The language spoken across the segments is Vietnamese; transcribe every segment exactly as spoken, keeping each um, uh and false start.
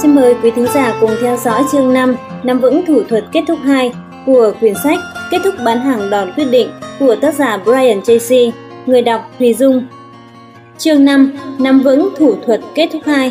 Xin mời quý thính giả cùng theo dõi chương năm Nắm vững thủ thuật kết thúc hai của quyển sách Kết thúc bán hàng đòn quyết định của tác giả Brian Tracy, người đọc Thùy Dung. Chương năm Nắm vững thủ thuật kết thúc hai.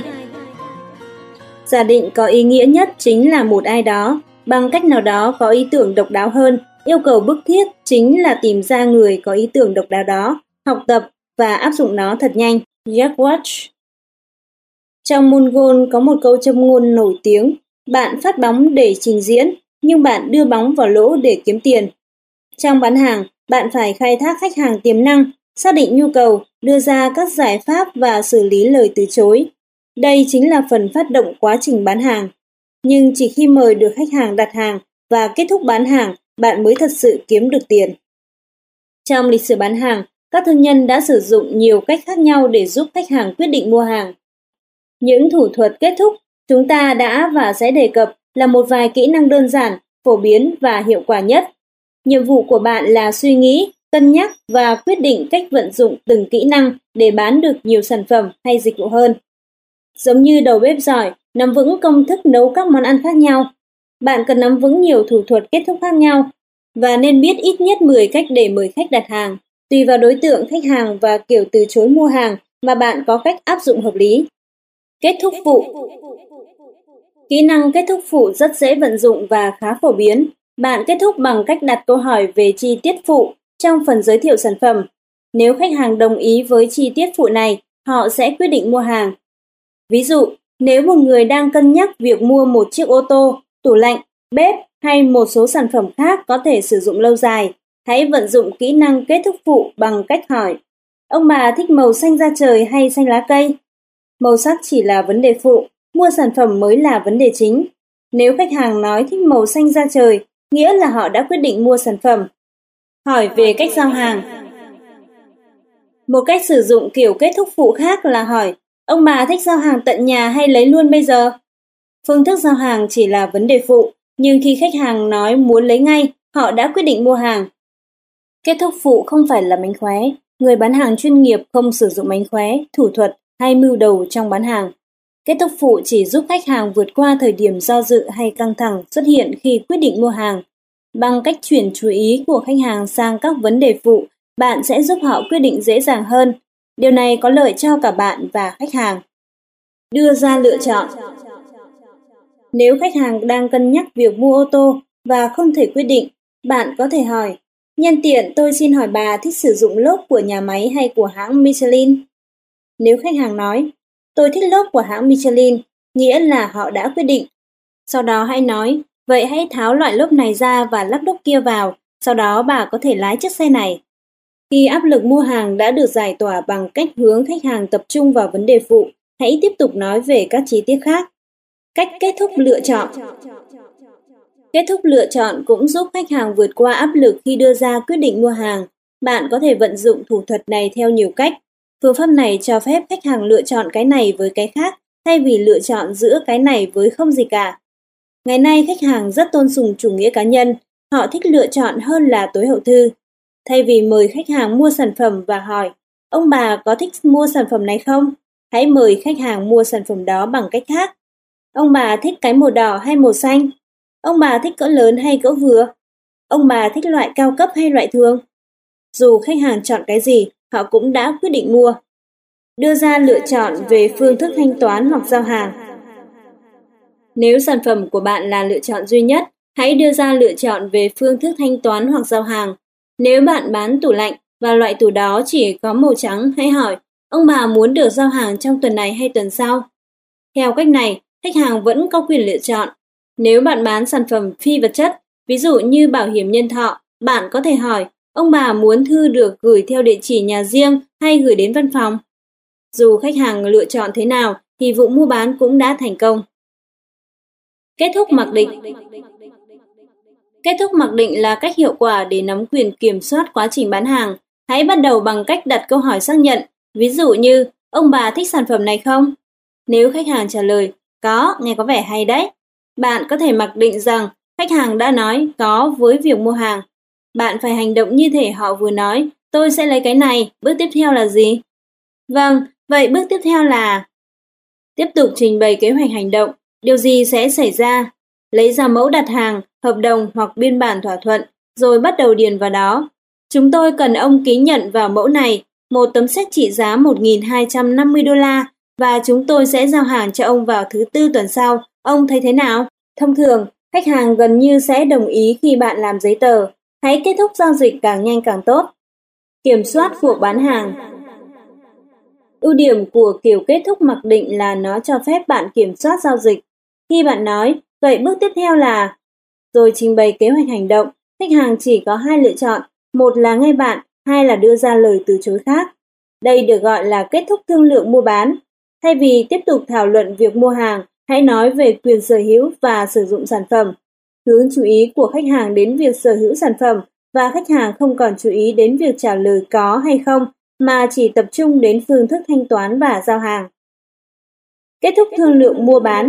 Giả định có ý nghĩa nhất chính là một ai đó, bằng cách nào đó có ý tưởng độc đáo hơn. Yêu cầu bức thiết chính là tìm ra người có ý tưởng độc đáo đó, học tập và áp dụng nó thật nhanh. Jack Welch. Trong môn golf có một câu châm ngôn nổi tiếng: bạn phát bóng để trình diễn, nhưng bạn đưa bóng vào lỗ để kiếm tiền. Trong bán hàng, bạn phải khai thác khách hàng tiềm năng, xác định nhu cầu, đưa ra các giải pháp và xử lý lời từ chối. Đây chính là phần phát động quá trình bán hàng. Nhưng chỉ khi mời được khách hàng đặt hàng và kết thúc bán hàng, bạn mới thật sự kiếm được tiền. Trong lịch sử bán hàng, các thương nhân đã sử dụng nhiều cách khác nhau để giúp khách hàng quyết định mua hàng. Những thủ thuật kết thúc chúng ta đã và sẽ đề cập là một vài kỹ năng đơn giản, phổ biến và hiệu quả nhất. Nhiệm vụ của bạn là suy nghĩ, cân nhắc và quyết định cách vận dụng từng kỹ năng để bán được nhiều sản phẩm hay dịch vụ hơn. Giống như đầu bếp giỏi, nắm vững công thức nấu các món ăn khác nhau, bạn cần nắm vững nhiều thủ thuật kết thúc khác nhau và nên biết ít nhất mười cách để mời khách đặt hàng, tùy vào đối tượng khách hàng và kiểu từ chối mua hàng mà bạn có cách áp dụng hợp lý. Kết thúc phụ. Kỹ năng kết thúc phụ rất dễ vận dụng và khá phổ biến. Bạn kết thúc bằng cách đặt câu hỏi về chi tiết phụ trong phần giới thiệu sản phẩm. Nếu khách hàng đồng ý với chi tiết phụ này, họ sẽ quyết định mua hàng. Ví dụ, nếu một người đang cân nhắc việc mua một chiếc ô tô, tủ lạnh, bếp hay một số sản phẩm khác có thể sử dụng lâu dài, hãy vận dụng kỹ năng kết thúc phụ bằng cách hỏi: ông bà thích màu xanh da trời hay xanh lá cây? Màu sắc chỉ là vấn đề phụ, mua sản phẩm mới là vấn đề chính. Nếu khách hàng nói thích màu xanh da trời, nghĩa là họ đã quyết định mua sản phẩm. Hỏi về cách giao hàng. Một cách sử dụng kiểu kết thúc phụ khác là hỏi: ông bà thích giao hàng tận nhà hay lấy luôn bây giờ? Phương thức giao hàng chỉ là vấn đề phụ, nhưng khi khách hàng nói muốn lấy ngay, họ đã quyết định mua hàng. Kết thúc phụ không phải là mánh khóe. Người bán hàng chuyên nghiệp không sử dụng mánh khóe, thủ thuật hay mưu đầu trong bán hàng. Kết thúc phụ chỉ giúp khách hàng vượt qua thời điểm do dự hay căng thẳng xuất hiện khi quyết định mua hàng. Bằng cách chuyển chú ý của khách hàng sang các vấn đề phụ, bạn sẽ giúp họ quyết định dễ dàng hơn. Điều này có lợi cho cả bạn và khách hàng. Đưa ra lựa chọn. Nếu khách hàng đang cân nhắc việc mua ô tô và không thể quyết định, bạn có thể hỏi: nhân tiện tôi xin hỏi bà thích sử dụng lốp của nhà máy hay của hãng Michelin? Nếu khách hàng nói: tôi thích lốp của hãng Michelin, nghĩa là họ đã quyết định. Sau đó hãy nói: vậy hãy tháo loại lốp này ra và lắp lốp kia vào, sau đó bà có thể lái chiếc xe này. Khi áp lực mua hàng đã được giải tỏa bằng cách hướng khách hàng tập trung vào vấn đề phụ, hãy tiếp tục nói về các chi tiết khác. Cách kết thúc lựa chọn. Kết thúc lựa chọn cũng giúp khách hàng vượt qua áp lực khi đưa ra quyết định mua hàng. Bạn có thể vận dụng thủ thuật này theo nhiều cách. Phương pháp này cho phép khách hàng lựa chọn cái này với cái khác, thay vì lựa chọn giữa cái này với không gì cả. Ngày nay khách hàng rất tôn sùng chủ nghĩa cá nhân, họ thích lựa chọn hơn là tối hậu thư. Thay vì mời khách hàng mua sản phẩm và hỏi: ông bà có thích mua sản phẩm này không? Hãy mời khách hàng mua sản phẩm đó bằng cách khác. Ông bà thích cái màu đỏ hay màu xanh? Ông bà thích cỡ lớn hay cỡ vừa? Ông bà thích loại cao cấp hay loại thường? Dù khách hàng chọn cái gì, họ cũng đã quyết định mua. Đưa ra lựa chọn về phương thức thanh toán hoặc giao hàng. Nếu sản phẩm của bạn là lựa chọn duy nhất, hãy đưa ra lựa chọn về phương thức thanh toán hoặc giao hàng. Nếu bạn bán tủ lạnh và loại tủ đó chỉ có màu trắng, hãy hỏi: ông bà muốn được giao hàng trong tuần này hay tuần sau? Theo cách này, khách hàng vẫn có quyền lựa chọn. Nếu bạn bán sản phẩm phi vật chất, ví dụ như bảo hiểm nhân thọ, bạn có thể hỏi: ông bà muốn thư được gửi theo địa chỉ nhà riêng hay gửi đến văn phòng? Dù khách hàng lựa chọn thế nào thì vụ mua bán cũng đã thành công. Kết thúc mặc định. Kết thúc mặc định là cách hiệu quả để nắm quyền kiểm soát quá trình bán hàng. Hãy bắt đầu bằng cách đặt câu hỏi xác nhận, ví dụ như: ông bà thích sản phẩm này không? Nếu khách hàng trả lời: có, nghe có vẻ hay đấy, bạn có thể mặc định rằng khách hàng đã nói có với việc mua hàng. Bạn phải hành động như thể họ vừa nói: tôi sẽ lấy cái này, bước tiếp theo là gì? Vâng, vậy bước tiếp theo là... Tiếp tục trình bày kế hoạch hành động. Điều gì sẽ xảy ra? Lấy ra mẫu đặt hàng, hợp đồng hoặc biên bản thỏa thuận, rồi bắt đầu điền vào đó. Chúng tôi cần ông ký nhận vào mẫu này, một tấm séc trị giá một nghìn hai trăm năm mươi đô la, và chúng tôi sẽ giao hàng cho ông vào thứ tư tuần sau. Ông thấy thế nào? Thông thường, khách hàng gần như sẽ đồng ý khi bạn làm giấy tờ. Hãy kết thúc giao dịch càng nhanh càng tốt. Kiểm soát cuộc bán hàng. Ưu điểm của kiểu kết thúc mặc định là nó cho phép bạn kiểm soát giao dịch. Khi bạn nói, vậy bước tiếp theo là... Rồi trình bày kế hoạch hành động, khách hàng chỉ có hai lựa chọn, một là nghe bạn, hai là đưa ra lời từ chối khác. Đây được gọi là kết thúc thương lượng mua bán. Thay vì tiếp tục thảo luận việc mua hàng, hãy nói về quyền sở hữu và sử dụng sản phẩm. Hướng chú ý của khách hàng đến việc sở hữu sản phẩm và khách hàng không còn chú ý đến việc trả lời có hay không, mà chỉ tập trung đến phương thức thanh toán và giao hàng. Kết thúc thương lượng mua bán.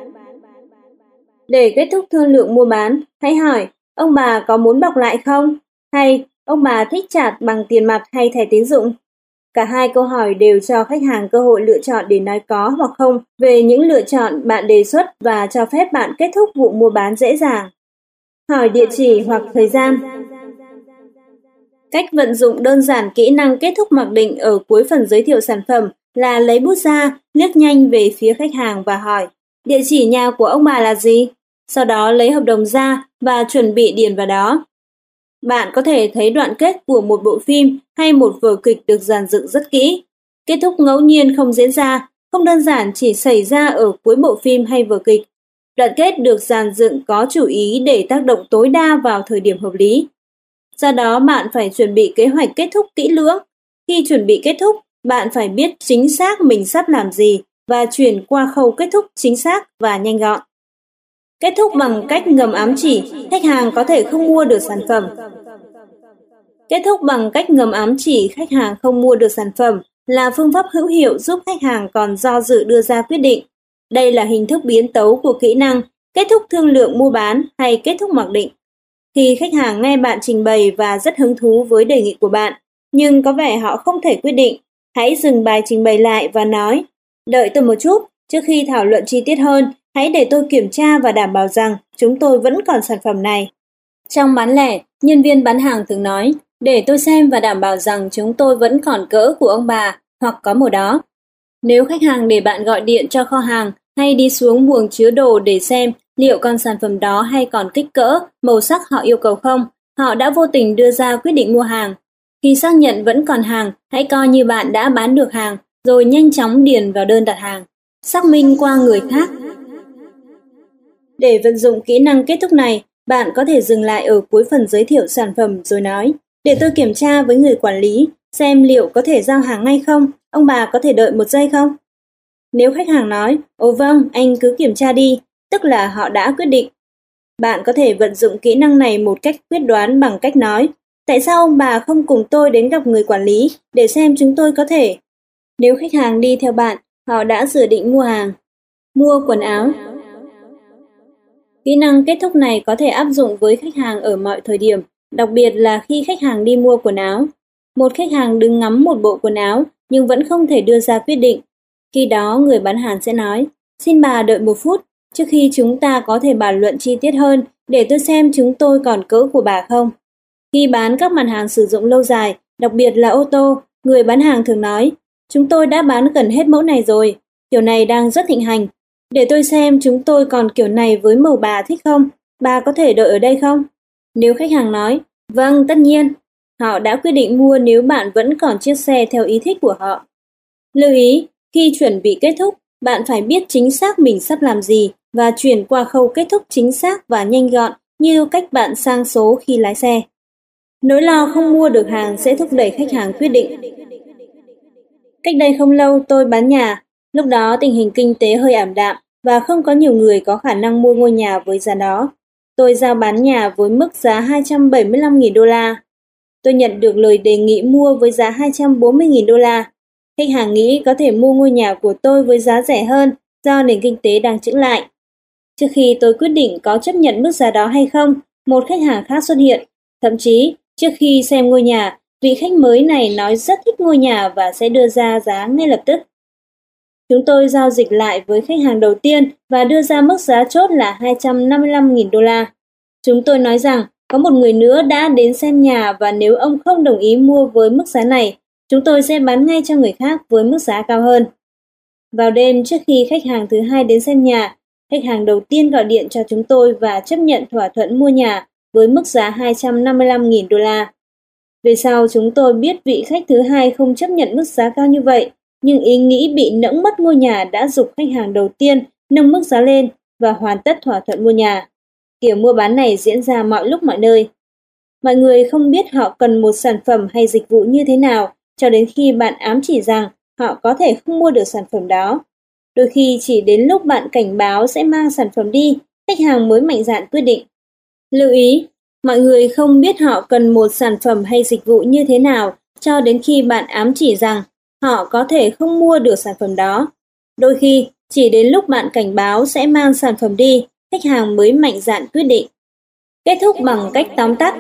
Để kết thúc thương lượng mua bán, hãy hỏi, ông bà có muốn bọc lại không? Hay, ông bà thích trả bằng tiền mặt hay thẻ tín dụng? Cả hai câu hỏi đều cho khách hàng cơ hội lựa chọn để nói có hoặc không về những lựa chọn bạn đề xuất và cho phép bạn kết thúc vụ mua bán dễ dàng. Hỏi địa chỉ hoặc thời gian. Cách vận dụng đơn giản kỹ năng kết thúc mặc định ở cuối phần giới thiệu sản phẩm là lấy bút ra, liếc nhanh về phía khách hàng và hỏi, địa chỉ nhà của ông bà là gì? Sau đó lấy hợp đồng ra và chuẩn bị điền vào đó. Bạn có thể thấy đoạn kết của một bộ phim hay một vở kịch được dàn dựng rất kỹ. Kết thúc ngẫu nhiên không diễn ra, không đơn giản chỉ xảy ra ở cuối bộ phim hay vở kịch. Đoạn kết được dàn dựng có chủ ý để tác động tối đa vào thời điểm hợp lý. Do đó bạn phải chuẩn bị kế hoạch kết thúc kỹ lưỡng. Khi chuẩn bị kết thúc, bạn phải biết chính xác mình sắp làm gì và chuyển qua khâu kết thúc chính xác và nhanh gọn. Kết thúc bằng cách ngầm ám chỉ, khách hàng có thể không mua được sản phẩm. Kết thúc bằng cách ngầm ám chỉ khách hàng không mua được sản phẩm là phương pháp hữu hiệu giúp khách hàng còn do dự đưa ra quyết định. Đây là hình thức biến tấu của kỹ năng kết thúc thương lượng mua bán hay kết thúc mặc định. Khi khách hàng nghe bạn trình bày và rất hứng thú với đề nghị của bạn, nhưng có vẻ họ không thể quyết định, hãy dừng bài trình bày lại và nói, đợi tôi một chút, trước khi thảo luận chi tiết hơn, hãy để tôi kiểm tra và đảm bảo rằng chúng tôi vẫn còn sản phẩm này. Trong bán lẻ, nhân viên bán hàng thường nói, để tôi xem và đảm bảo rằng chúng tôi vẫn còn cỡ của ông bà hoặc có màu đó. Nếu khách hàng để bạn gọi điện cho kho hàng hay đi xuống buồng chứa đồ để xem liệu con sản phẩm đó hay còn kích cỡ, màu sắc họ yêu cầu không, họ đã vô tình đưa ra quyết định mua hàng. Khi xác nhận vẫn còn hàng, hãy coi như bạn đã bán được hàng, rồi nhanh chóng điền vào đơn đặt hàng. Xác minh qua người khác. Để vận dụng kỹ năng kết thúc này, bạn có thể dừng lại ở cuối phần giới thiệu sản phẩm rồi nói, để tôi kiểm tra với người quản lý, xem liệu có thể giao hàng ngay không, ông bà có thể đợi một giây không? Nếu khách hàng nói, ồ vâng, anh cứ kiểm tra đi, tức là họ đã quyết định. Bạn có thể vận dụng kỹ năng này một cách quyết đoán bằng cách nói, tại sao ông bà không cùng tôi đến gặp người quản lý để xem chúng tôi có thể? Nếu khách hàng đi theo bạn, họ đã dự định mua hàng. Mua quần áo. Kỹ năng kết thúc này có thể áp dụng với khách hàng ở mọi thời điểm, đặc biệt là khi khách hàng đi mua quần áo. Một khách hàng đứng ngắm một bộ quần áo nhưng vẫn không thể đưa ra quyết định. Khi đó người bán hàng sẽ nói, xin bà đợi một phút, trước khi chúng ta có thể bàn luận chi tiết hơn để tôi xem chúng tôi còn cỡ của bà không. Khi bán các mặt hàng sử dụng lâu dài, đặc biệt là ô tô, người bán hàng thường nói, chúng tôi đã bán gần hết mẫu này rồi, kiểu này đang rất thịnh hành. Để tôi xem chúng tôi còn kiểu này với màu bà thích không, bà có thể đợi ở đây không? Nếu khách hàng nói, vâng, tất nhiên, họ đã quyết định mua nếu bạn vẫn còn chiếc xe theo ý thích của họ. Lưu ý, khi chuẩn bị kết thúc, bạn phải biết chính xác mình sắp làm gì và chuyển qua khâu kết thúc chính xác và nhanh gọn như cách bạn sang số khi lái xe. Nỗi lo không mua được hàng sẽ thúc đẩy khách hàng quyết định. Cách đây không lâu tôi bán nhà, lúc đó tình hình kinh tế hơi ảm đạm và không có nhiều người có khả năng mua ngôi nhà với giá đó. Tôi giao bán nhà với mức giá hai trăm bảy mươi lăm nghìn đô la. Tôi nhận được lời đề nghị mua với giá hai trăm bốn mươi nghìn đô la. Khách hàng nghĩ có thể mua ngôi nhà của tôi với giá rẻ hơn do nền kinh tế đang chững lại. Trước khi tôi quyết định có chấp nhận mức giá đó hay không, một khách hàng khác xuất hiện. Thậm chí, trước khi xem ngôi nhà, vị khách mới này nói rất thích ngôi nhà và sẽ đưa ra giá ngay lập tức. Chúng tôi giao dịch lại với khách hàng đầu tiên và đưa ra mức giá chốt là hai trăm năm mươi lăm nghìn đô la. Chúng tôi nói rằng có một người nữa đã đến xem nhà và nếu ông không đồng ý mua với mức giá này, chúng tôi sẽ bán ngay cho người khác với mức giá cao hơn. Vào đêm trước khi khách hàng thứ hai đến xem nhà, khách hàng đầu tiên gọi điện cho chúng tôi và chấp nhận thỏa thuận mua nhà với mức giá hai trăm năm mươi lăm nghìn đô la. Về sau chúng tôi biết vị khách thứ hai không chấp nhận mức giá cao như vậy, nhưng ý nghĩ bị nẫng mất ngôi nhà đã giục khách hàng đầu tiên nâng mức giá lên và hoàn tất thỏa thuận mua nhà. Kiểu mua bán này diễn ra mọi lúc mọi nơi. Mọi người không biết họ cần một sản phẩm hay dịch vụ như thế nào cho đến khi bạn ám chỉ rằng họ có thể không mua được sản phẩm đó. Đôi khi chỉ đến lúc bạn cảnh báo sẽ mang sản phẩm đi, khách hàng mới mạnh dạn quyết định. Lưu ý, mọi người không biết họ cần một sản phẩm hay dịch vụ như thế nào cho đến khi bạn ám chỉ rằng họ có thể không mua được sản phẩm đó. Đôi khi, chỉ đến lúc bạn cảnh báo sẽ mang sản phẩm đi, khách hàng mới mạnh dạn quyết định. Kết thúc bằng cách tóm tắt.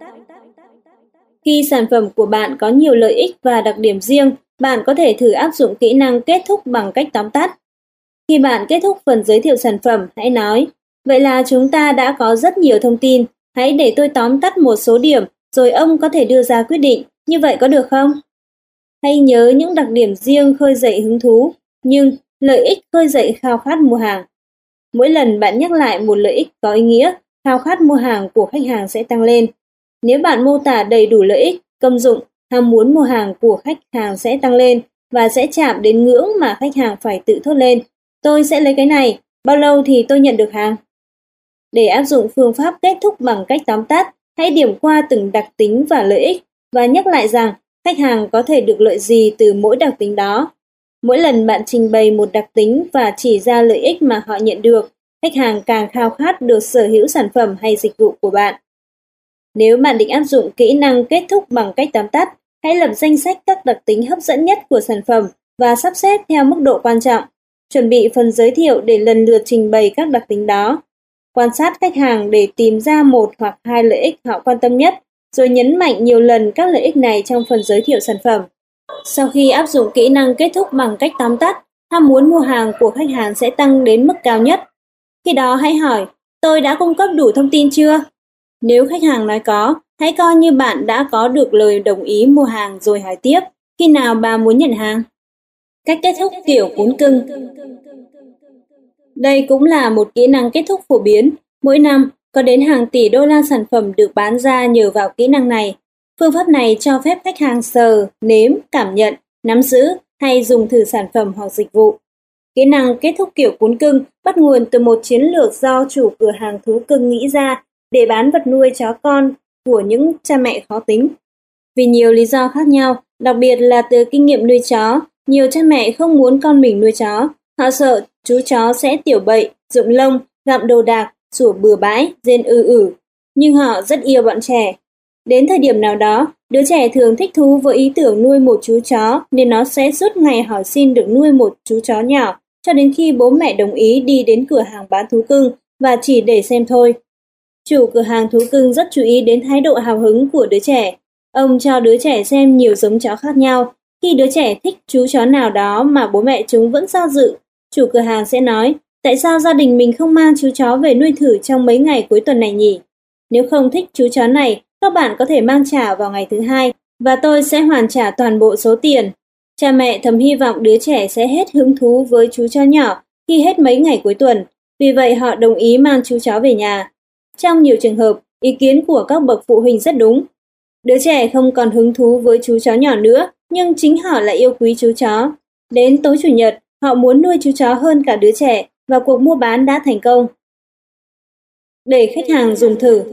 Khi sản phẩm của bạn có nhiều lợi ích và đặc điểm riêng, bạn có thể thử áp dụng kỹ năng kết thúc bằng cách tóm tắt. Khi bạn kết thúc phần giới thiệu sản phẩm, hãy nói, vậy là chúng ta đã có rất nhiều thông tin, hãy để tôi tóm tắt một số điểm, rồi ông có thể đưa ra quyết định, như vậy có được không? Hãy nhớ những đặc điểm riêng khơi dậy hứng thú, nhưng lợi ích khơi dậy khao khát mua hàng. Mỗi lần bạn nhắc lại một lợi ích có ý nghĩa, khao khát mua hàng của khách hàng sẽ tăng lên. Nếu bạn mô tả đầy đủ lợi ích, công dụng, ham muốn mua hàng của khách hàng sẽ tăng lên và sẽ chạm đến ngưỡng mà khách hàng phải tự thốt lên. Tôi sẽ lấy cái này, bao lâu thì tôi nhận được hàng? Để áp dụng phương pháp kết thúc bằng cách tóm tắt, hãy điểm qua từng đặc tính và lợi ích và nhắc lại rằng khách hàng có thể được lợi gì từ mỗi đặc tính đó. Mỗi lần bạn trình bày một đặc tính và chỉ ra lợi ích mà họ nhận được, khách hàng càng khao khát được sở hữu sản phẩm hay dịch vụ của bạn. Nếu bạn định áp dụng kỹ năng kết thúc bằng cách tóm tắt, hãy lập danh sách các đặc tính hấp dẫn nhất của sản phẩm và sắp xếp theo mức độ quan trọng. Chuẩn bị phần giới thiệu để lần lượt trình bày các đặc tính đó. Quan sát khách hàng để tìm ra một hoặc hai lợi ích họ quan tâm nhất, rồi nhấn mạnh nhiều lần các lợi ích này trong phần giới thiệu sản phẩm. Sau khi áp dụng kỹ năng kết thúc bằng cách tóm tắt, ham muốn mua hàng của khách hàng sẽ tăng đến mức cao nhất. Khi đó hãy hỏi, tôi đã cung cấp đủ thông tin chưa? Nếu khách hàng nói có, hãy coi như bạn đã có được lời đồng ý mua hàng rồi hỏi tiếp, khi nào bà muốn nhận hàng? Cách kết thúc kiểu cún cưng. Đây cũng là một kỹ năng kết thúc phổ biến. Mỗi năm, có đến hàng tỷ đô la sản phẩm được bán ra nhờ vào kỹ năng này. Phương pháp này cho phép khách hàng sờ, nếm, cảm nhận, nắm giữ hay dùng thử sản phẩm hoặc dịch vụ. Kỹ năng kết thúc kiểu cún cưng bắt nguồn từ một chiến lược do chủ cửa hàng thú cưng nghĩ ra để bán vật nuôi chó con của những cha mẹ khó tính. Vì nhiều lý do khác nhau, đặc biệt là từ kinh nghiệm nuôi chó, nhiều cha mẹ không muốn con mình nuôi chó. Họ sợ chú chó sẽ tiểu bậy, rụng lông, gặm đồ đạc, sủa bừa bãi, rên ư ử. Nhưng họ rất yêu bọn trẻ. Đến thời điểm nào đó, đứa trẻ thường thích thú với ý tưởng nuôi một chú chó nên nó sẽ suốt ngày hỏi xin được nuôi một chú chó nhỏ cho đến khi bố mẹ đồng ý đi đến cửa hàng bán thú cưng và chỉ để xem thôi. Chủ cửa hàng thú cưng rất chú ý đến thái độ hào hứng của đứa trẻ. Ông cho đứa trẻ xem nhiều giống chó khác nhau. Khi đứa trẻ thích chú chó nào đó mà bố mẹ chúng vẫn do dự, chủ cửa hàng sẽ nói, tại sao gia đình mình không mang chú chó về nuôi thử trong mấy ngày cuối tuần này nhỉ? Nếu không thích chú chó này, các bạn có thể mang trả vào ngày thứ hai và tôi sẽ hoàn trả toàn bộ số tiền. Cha mẹ thầm hy vọng đứa trẻ sẽ hết hứng thú với chú chó nhỏ khi hết mấy ngày cuối tuần, vì vậy họ đồng ý mang chú chó về nhà. Trong nhiều trường hợp, ý kiến của các bậc phụ huynh rất đúng. Đứa trẻ không còn hứng thú với chú chó nhỏ nữa, nhưng chính họ lại yêu quý chú chó. Đến tối Chủ nhật, họ muốn nuôi chú chó hơn cả đứa trẻ và cuộc mua bán đã thành công. Để khách hàng dùng thử.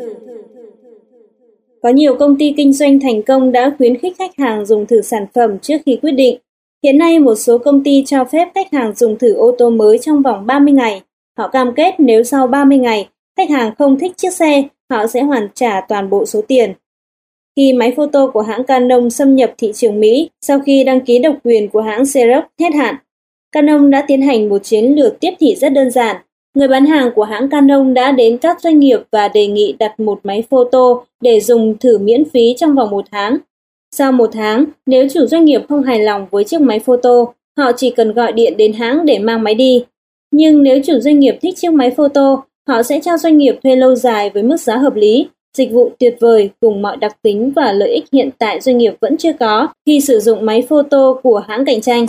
Có nhiều công ty kinh doanh thành công đã khuyến khích khách hàng dùng thử sản phẩm trước khi quyết định. Hiện nay một số công ty cho phép khách hàng dùng thử ô tô mới trong vòng ba mươi ngày. Họ cam kết nếu sau ba mươi ngày, khách hàng không thích chiếc xe, họ sẽ hoàn trả toàn bộ số tiền. Khi máy photo của hãng Canon xâm nhập thị trường Mỹ sau khi đăng ký độc quyền của hãng Xerox hết hạn, Canon đã tiến hành một chiến lược tiếp thị rất đơn giản. Người bán hàng của hãng Canon đã đến các doanh nghiệp và đề nghị đặt một máy photo để dùng thử miễn phí trong vòng một tháng. Sau một tháng, nếu chủ doanh nghiệp không hài lòng với chiếc máy photo, họ chỉ cần gọi điện đến hãng để mang máy đi. Nhưng nếu chủ doanh nghiệp thích chiếc máy photo, họ sẽ cho doanh nghiệp thuê lâu dài với mức giá hợp lý, dịch vụ tuyệt vời cùng mọi đặc tính và lợi ích hiện tại doanh nghiệp vẫn chưa có khi sử dụng máy photo của hãng cạnh tranh.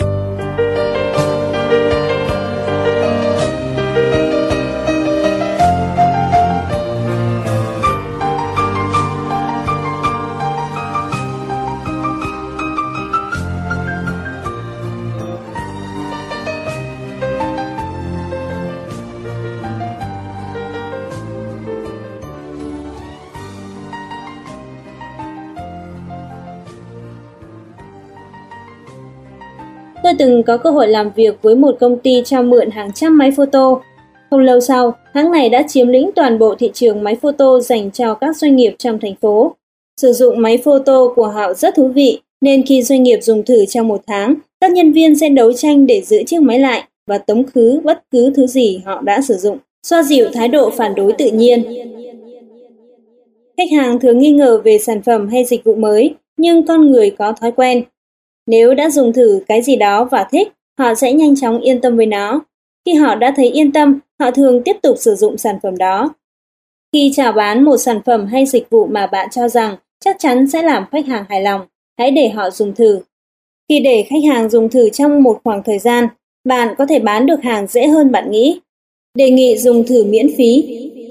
Tôi từng có cơ hội làm việc với một công ty cho mượn hàng trăm máy photo. Không lâu sau, hãng này đã chiếm lĩnh toàn bộ thị trường máy photo dành cho các doanh nghiệp trong thành phố. Sử dụng máy photo của họ rất thú vị, nên khi doanh nghiệp dùng thử trong một tháng, các nhân viên sẽ đấu tranh để giữ chiếc máy lại và tống khứ bất cứ thứ gì họ đã sử dụng, xoa dịu thái độ phản đối tự nhiên. Khách hàng thường nghi ngờ về sản phẩm hay dịch vụ mới, nhưng con người có thói quen. Nếu đã dùng thử cái gì đó và thích, họ sẽ nhanh chóng yên tâm với nó. Khi họ đã thấy yên tâm, họ thường tiếp tục sử dụng sản phẩm đó. Khi chào bán một sản phẩm hay dịch vụ mà bạn cho rằng chắc chắn sẽ làm khách hàng hài lòng, hãy để họ dùng thử. Khi để khách hàng dùng thử trong một khoảng thời gian, bạn có thể bán được hàng dễ hơn bạn nghĩ. Đề nghị dùng thử miễn phí.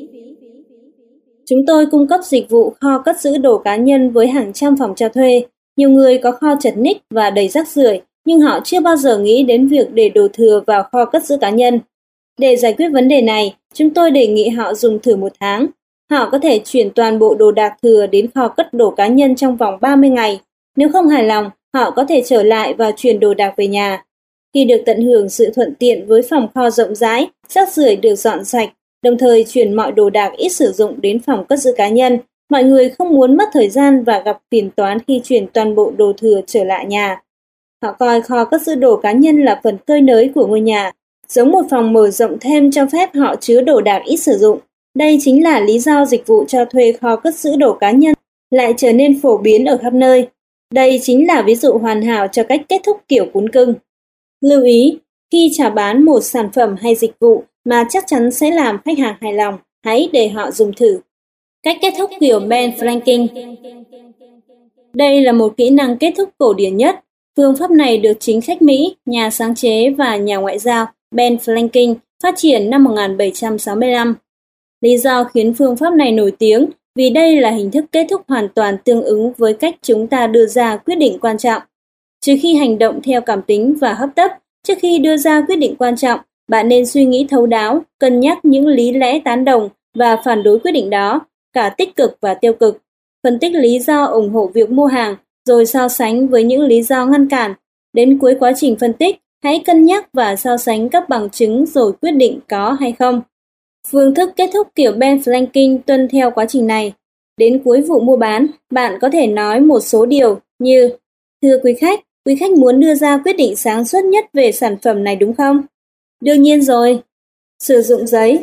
Chúng tôi cung cấp dịch vụ kho cất giữ đồ cá nhân với hàng trăm phòng cho thuê. Nhiều người có kho chật ních và đầy rác rưởi, nhưng họ chưa bao giờ nghĩ đến việc để đồ thừa vào kho cất giữ cá nhân. Để giải quyết vấn đề này, chúng tôi đề nghị họ dùng thử một tháng. Họ có thể chuyển toàn bộ đồ đạc thừa đến kho cất đồ cá nhân trong vòng ba mươi ngày. Nếu không hài lòng, họ có thể trở lại và chuyển đồ đạc về nhà. Khi được tận hưởng sự thuận tiện với phòng kho rộng rãi, rác rưởi được dọn sạch, đồng thời chuyển mọi đồ đạc ít sử dụng đến phòng cất giữ cá nhân, mọi người không muốn mất thời gian và gặp phiền toái khi chuyển toàn bộ đồ thừa trở lại nhà. Họ coi kho cất giữ đồ cá nhân là phần cơi nới của ngôi nhà, giống một phòng mở rộng thêm cho phép họ chứa đồ đạc ít sử dụng. Đây chính là lý do dịch vụ cho thuê kho cất giữ đồ cá nhân lại trở nên phổ biến ở khắp nơi. Đây chính là ví dụ hoàn hảo cho cách kết thúc kiểu cún cưng. Lưu ý, khi chào bán một sản phẩm hay dịch vụ mà chắc chắn sẽ làm khách hàng hài lòng, hãy để họ dùng thử. Cách kết thúc kiểu Ben Franklin. Đây là một kỹ năng kết thúc cổ điển nhất. Phương pháp này được chính khách Mỹ, nhà sáng chế và nhà ngoại giao Ben Franklin phát triển năm một nghìn bảy trăm sáu mươi lăm. Lý do khiến phương pháp này nổi tiếng vì đây là hình thức kết thúc hoàn toàn tương ứng với cách chúng ta đưa ra quyết định quan trọng. Trừ khi hành động theo cảm tính và hấp tấp, trước khi đưa ra quyết định quan trọng, bạn nên suy nghĩ thấu đáo, cân nhắc những lý lẽ tán đồng và phản đối quyết định đó, cả tích cực và tiêu cực. Phân tích lý do ủng hộ việc mua hàng, rồi so sánh với những lý do ngăn cản. Đến cuối quá trình phân tích, hãy cân nhắc và so sánh các bằng chứng rồi quyết định có hay không. Phương thức kết thúc kiểu Ben Franklin tuân theo quá trình này. Đến cuối vụ mua bán, bạn có thể nói một số điều như: Thưa quý khách, quý khách muốn đưa ra quyết định sáng suốt nhất về sản phẩm này đúng không? Đương nhiên rồi. Sử dụng giấy.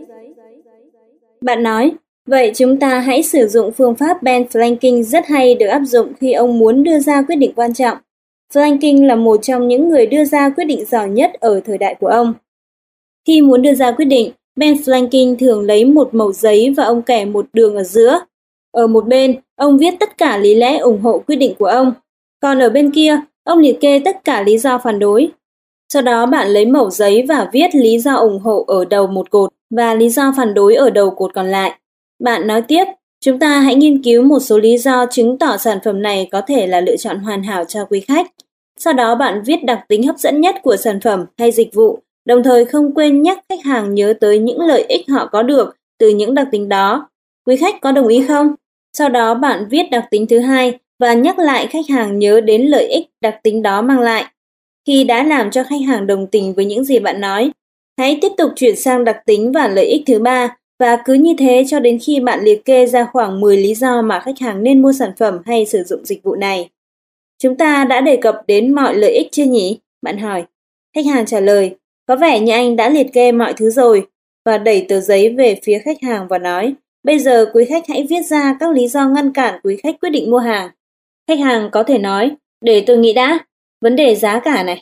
Bạn nói, vậy chúng ta hãy sử dụng phương pháp Ben Franklin rất hay được áp dụng khi ông muốn đưa ra quyết định quan trọng. Franklin là một trong những người đưa ra quyết định giỏi nhất ở thời đại của ông. Khi muốn đưa ra quyết định, Ben Franklin thường lấy một mẩu giấy và ông kẻ một đường ở giữa. Ở một bên, ông viết tất cả lý lẽ ủng hộ quyết định của ông. Còn ở bên kia, ông liệt kê tất cả lý do phản đối. Sau đó bạn lấy mẩu giấy và viết lý do ủng hộ ở đầu một cột và lý do phản đối ở đầu cột còn lại. Bạn nói tiếp, chúng ta hãy nghiên cứu một số lý do chứng tỏ sản phẩm này có thể là lựa chọn hoàn hảo cho quý khách. Sau đó bạn viết đặc tính hấp dẫn nhất của sản phẩm hay dịch vụ, đồng thời không quên nhắc khách hàng nhớ tới những lợi ích họ có được từ những đặc tính đó. Quý khách có đồng ý không? Sau đó bạn viết đặc tính thứ hai và nhắc lại khách hàng nhớ đến lợi ích đặc tính đó mang lại. Khi đã làm cho khách hàng đồng tình với những gì bạn nói, hãy tiếp tục chuyển sang đặc tính và lợi ích thứ ba và cứ như thế cho đến khi bạn liệt kê ra khoảng mười lý do mà khách hàng nên mua sản phẩm hay sử dụng dịch vụ này. Chúng ta đã đề cập đến mọi lợi ích chưa nhỉ? Bạn hỏi. Khách hàng trả lời, có vẻ như anh đã liệt kê mọi thứ rồi, và đẩy tờ giấy về phía khách hàng và nói, bây giờ quý khách hãy viết ra các lý do ngăn cản quý khách quyết định mua hàng. Khách hàng có thể nói, để tôi nghĩ đã, vấn đề giá cả này.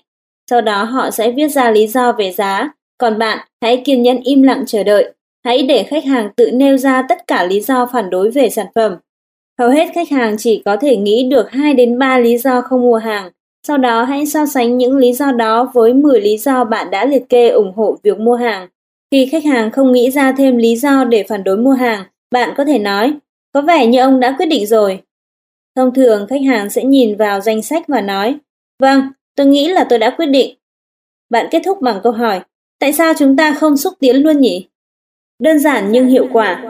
Sau đó họ sẽ viết ra lý do về giá, còn bạn hãy kiên nhẫn im lặng chờ đợi. Hãy để khách hàng tự nêu ra tất cả lý do phản đối về sản phẩm. Hầu hết khách hàng chỉ có thể nghĩ được hai đến ba lý do không mua hàng. Sau đó hãy so sánh những lý do đó với mười lý do bạn đã liệt kê ủng hộ việc mua hàng. Khi khách hàng không nghĩ ra thêm lý do để phản đối mua hàng, bạn có thể nói, có vẻ như ông đã quyết định rồi. Thông thường khách hàng sẽ nhìn vào danh sách và nói, vâng, tôi nghĩ là tôi đã quyết định. Bạn kết thúc bằng câu hỏi, tại sao chúng ta không xúc tiến luôn nhỉ? Đơn giản nhưng hiệu quả.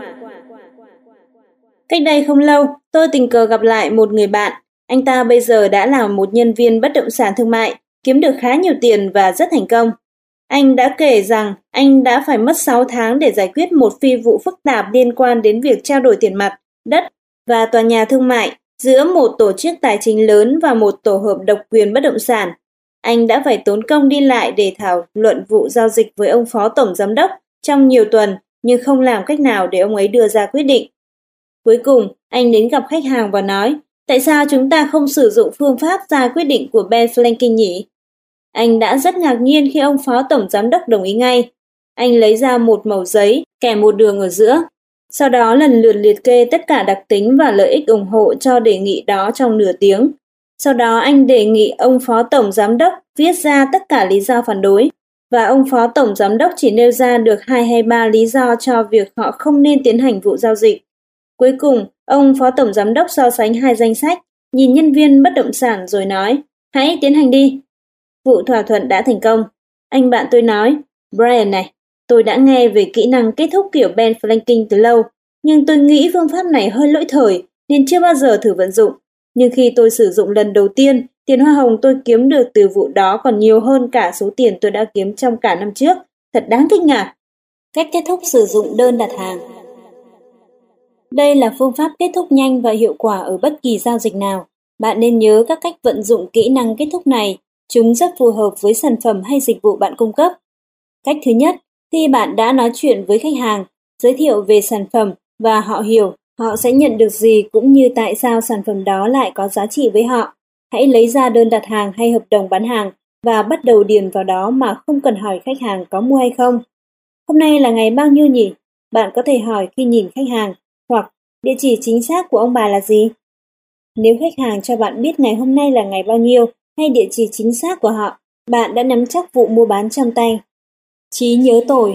Cách đây không lâu, tôi tình cờ gặp lại một người bạn. Anh ta bây giờ đã là một nhân viên bất động sản thương mại, kiếm được khá nhiều tiền và rất thành công. Anh đã kể rằng anh đã phải mất sáu tháng để giải quyết một phi vụ phức tạp liên quan đến việc trao đổi tiền mặt, đất và tòa nhà thương mại giữa một tổ chức tài chính lớn và một tổ hợp độc quyền bất động sản. Anh đã phải tốn công đi lại để thảo luận vụ giao dịch với ông phó tổng giám đốc trong nhiều tuần, nhưng không làm cách nào để ông ấy đưa ra quyết định. Cuối cùng, anh đến gặp khách hàng và nói, tại sao chúng ta không sử dụng phương pháp ra quyết định của Ben Franklin nhỉ? Anh đã rất ngạc nhiên khi ông phó tổng giám đốc đồng ý ngay. Anh lấy ra một mẩu giấy, kẻ một đường ở giữa. Sau đó lần lượt liệt kê tất cả đặc tính và lợi ích ủng hộ cho đề nghị đó trong nửa tiếng. Sau đó anh đề nghị ông phó tổng giám đốc viết ra tất cả lý do phản đối. Và ông phó tổng giám đốc chỉ nêu ra được hai hay ba lý do cho việc họ không nên tiến hành vụ giao dịch. Cuối cùng, ông phó tổng giám đốc so sánh hai danh sách, nhìn nhân viên bất động sản rồi nói, hãy tiến hành đi. Vụ thỏa thuận đã thành công. Anh bạn tôi nói, Brian này, tôi đã nghe về kỹ năng kết thúc kiểu Ben Franklin từ lâu, nhưng tôi nghĩ phương pháp này hơi lỗi thời nên chưa bao giờ thử vận dụng. Nhưng khi tôi sử dụng lần đầu tiên, tiền hoa hồng tôi kiếm được từ vụ đó còn nhiều hơn cả số tiền tôi đã kiếm trong cả năm trước. Thật đáng kinh ngạc. Cách kết thúc sử dụng đơn đặt hàng. Đây là phương pháp kết thúc nhanh và hiệu quả ở bất kỳ giao dịch nào. Bạn nên nhớ các cách vận dụng kỹ năng kết thúc này. Chúng rất phù hợp với sản phẩm hay dịch vụ bạn cung cấp. Cách thứ nhất, khi bạn đã nói chuyện với khách hàng, giới thiệu về sản phẩm và họ hiểu họ sẽ nhận được gì cũng như tại sao sản phẩm đó lại có giá trị với họ. Hãy lấy ra đơn đặt hàng hay hợp đồng bán hàng và bắt đầu điền vào đó mà không cần hỏi khách hàng có mua hay không. Hôm nay là ngày bao nhiêu nhỉ? Bạn có thể hỏi khi nhìn khách hàng, hoặc địa chỉ chính xác của ông bà là gì? Nếu khách hàng cho bạn biết ngày hôm nay là ngày bao nhiêu hay địa chỉ chính xác của họ, bạn đã nắm chắc vụ mua bán trong tay. Trí nhớ tồi.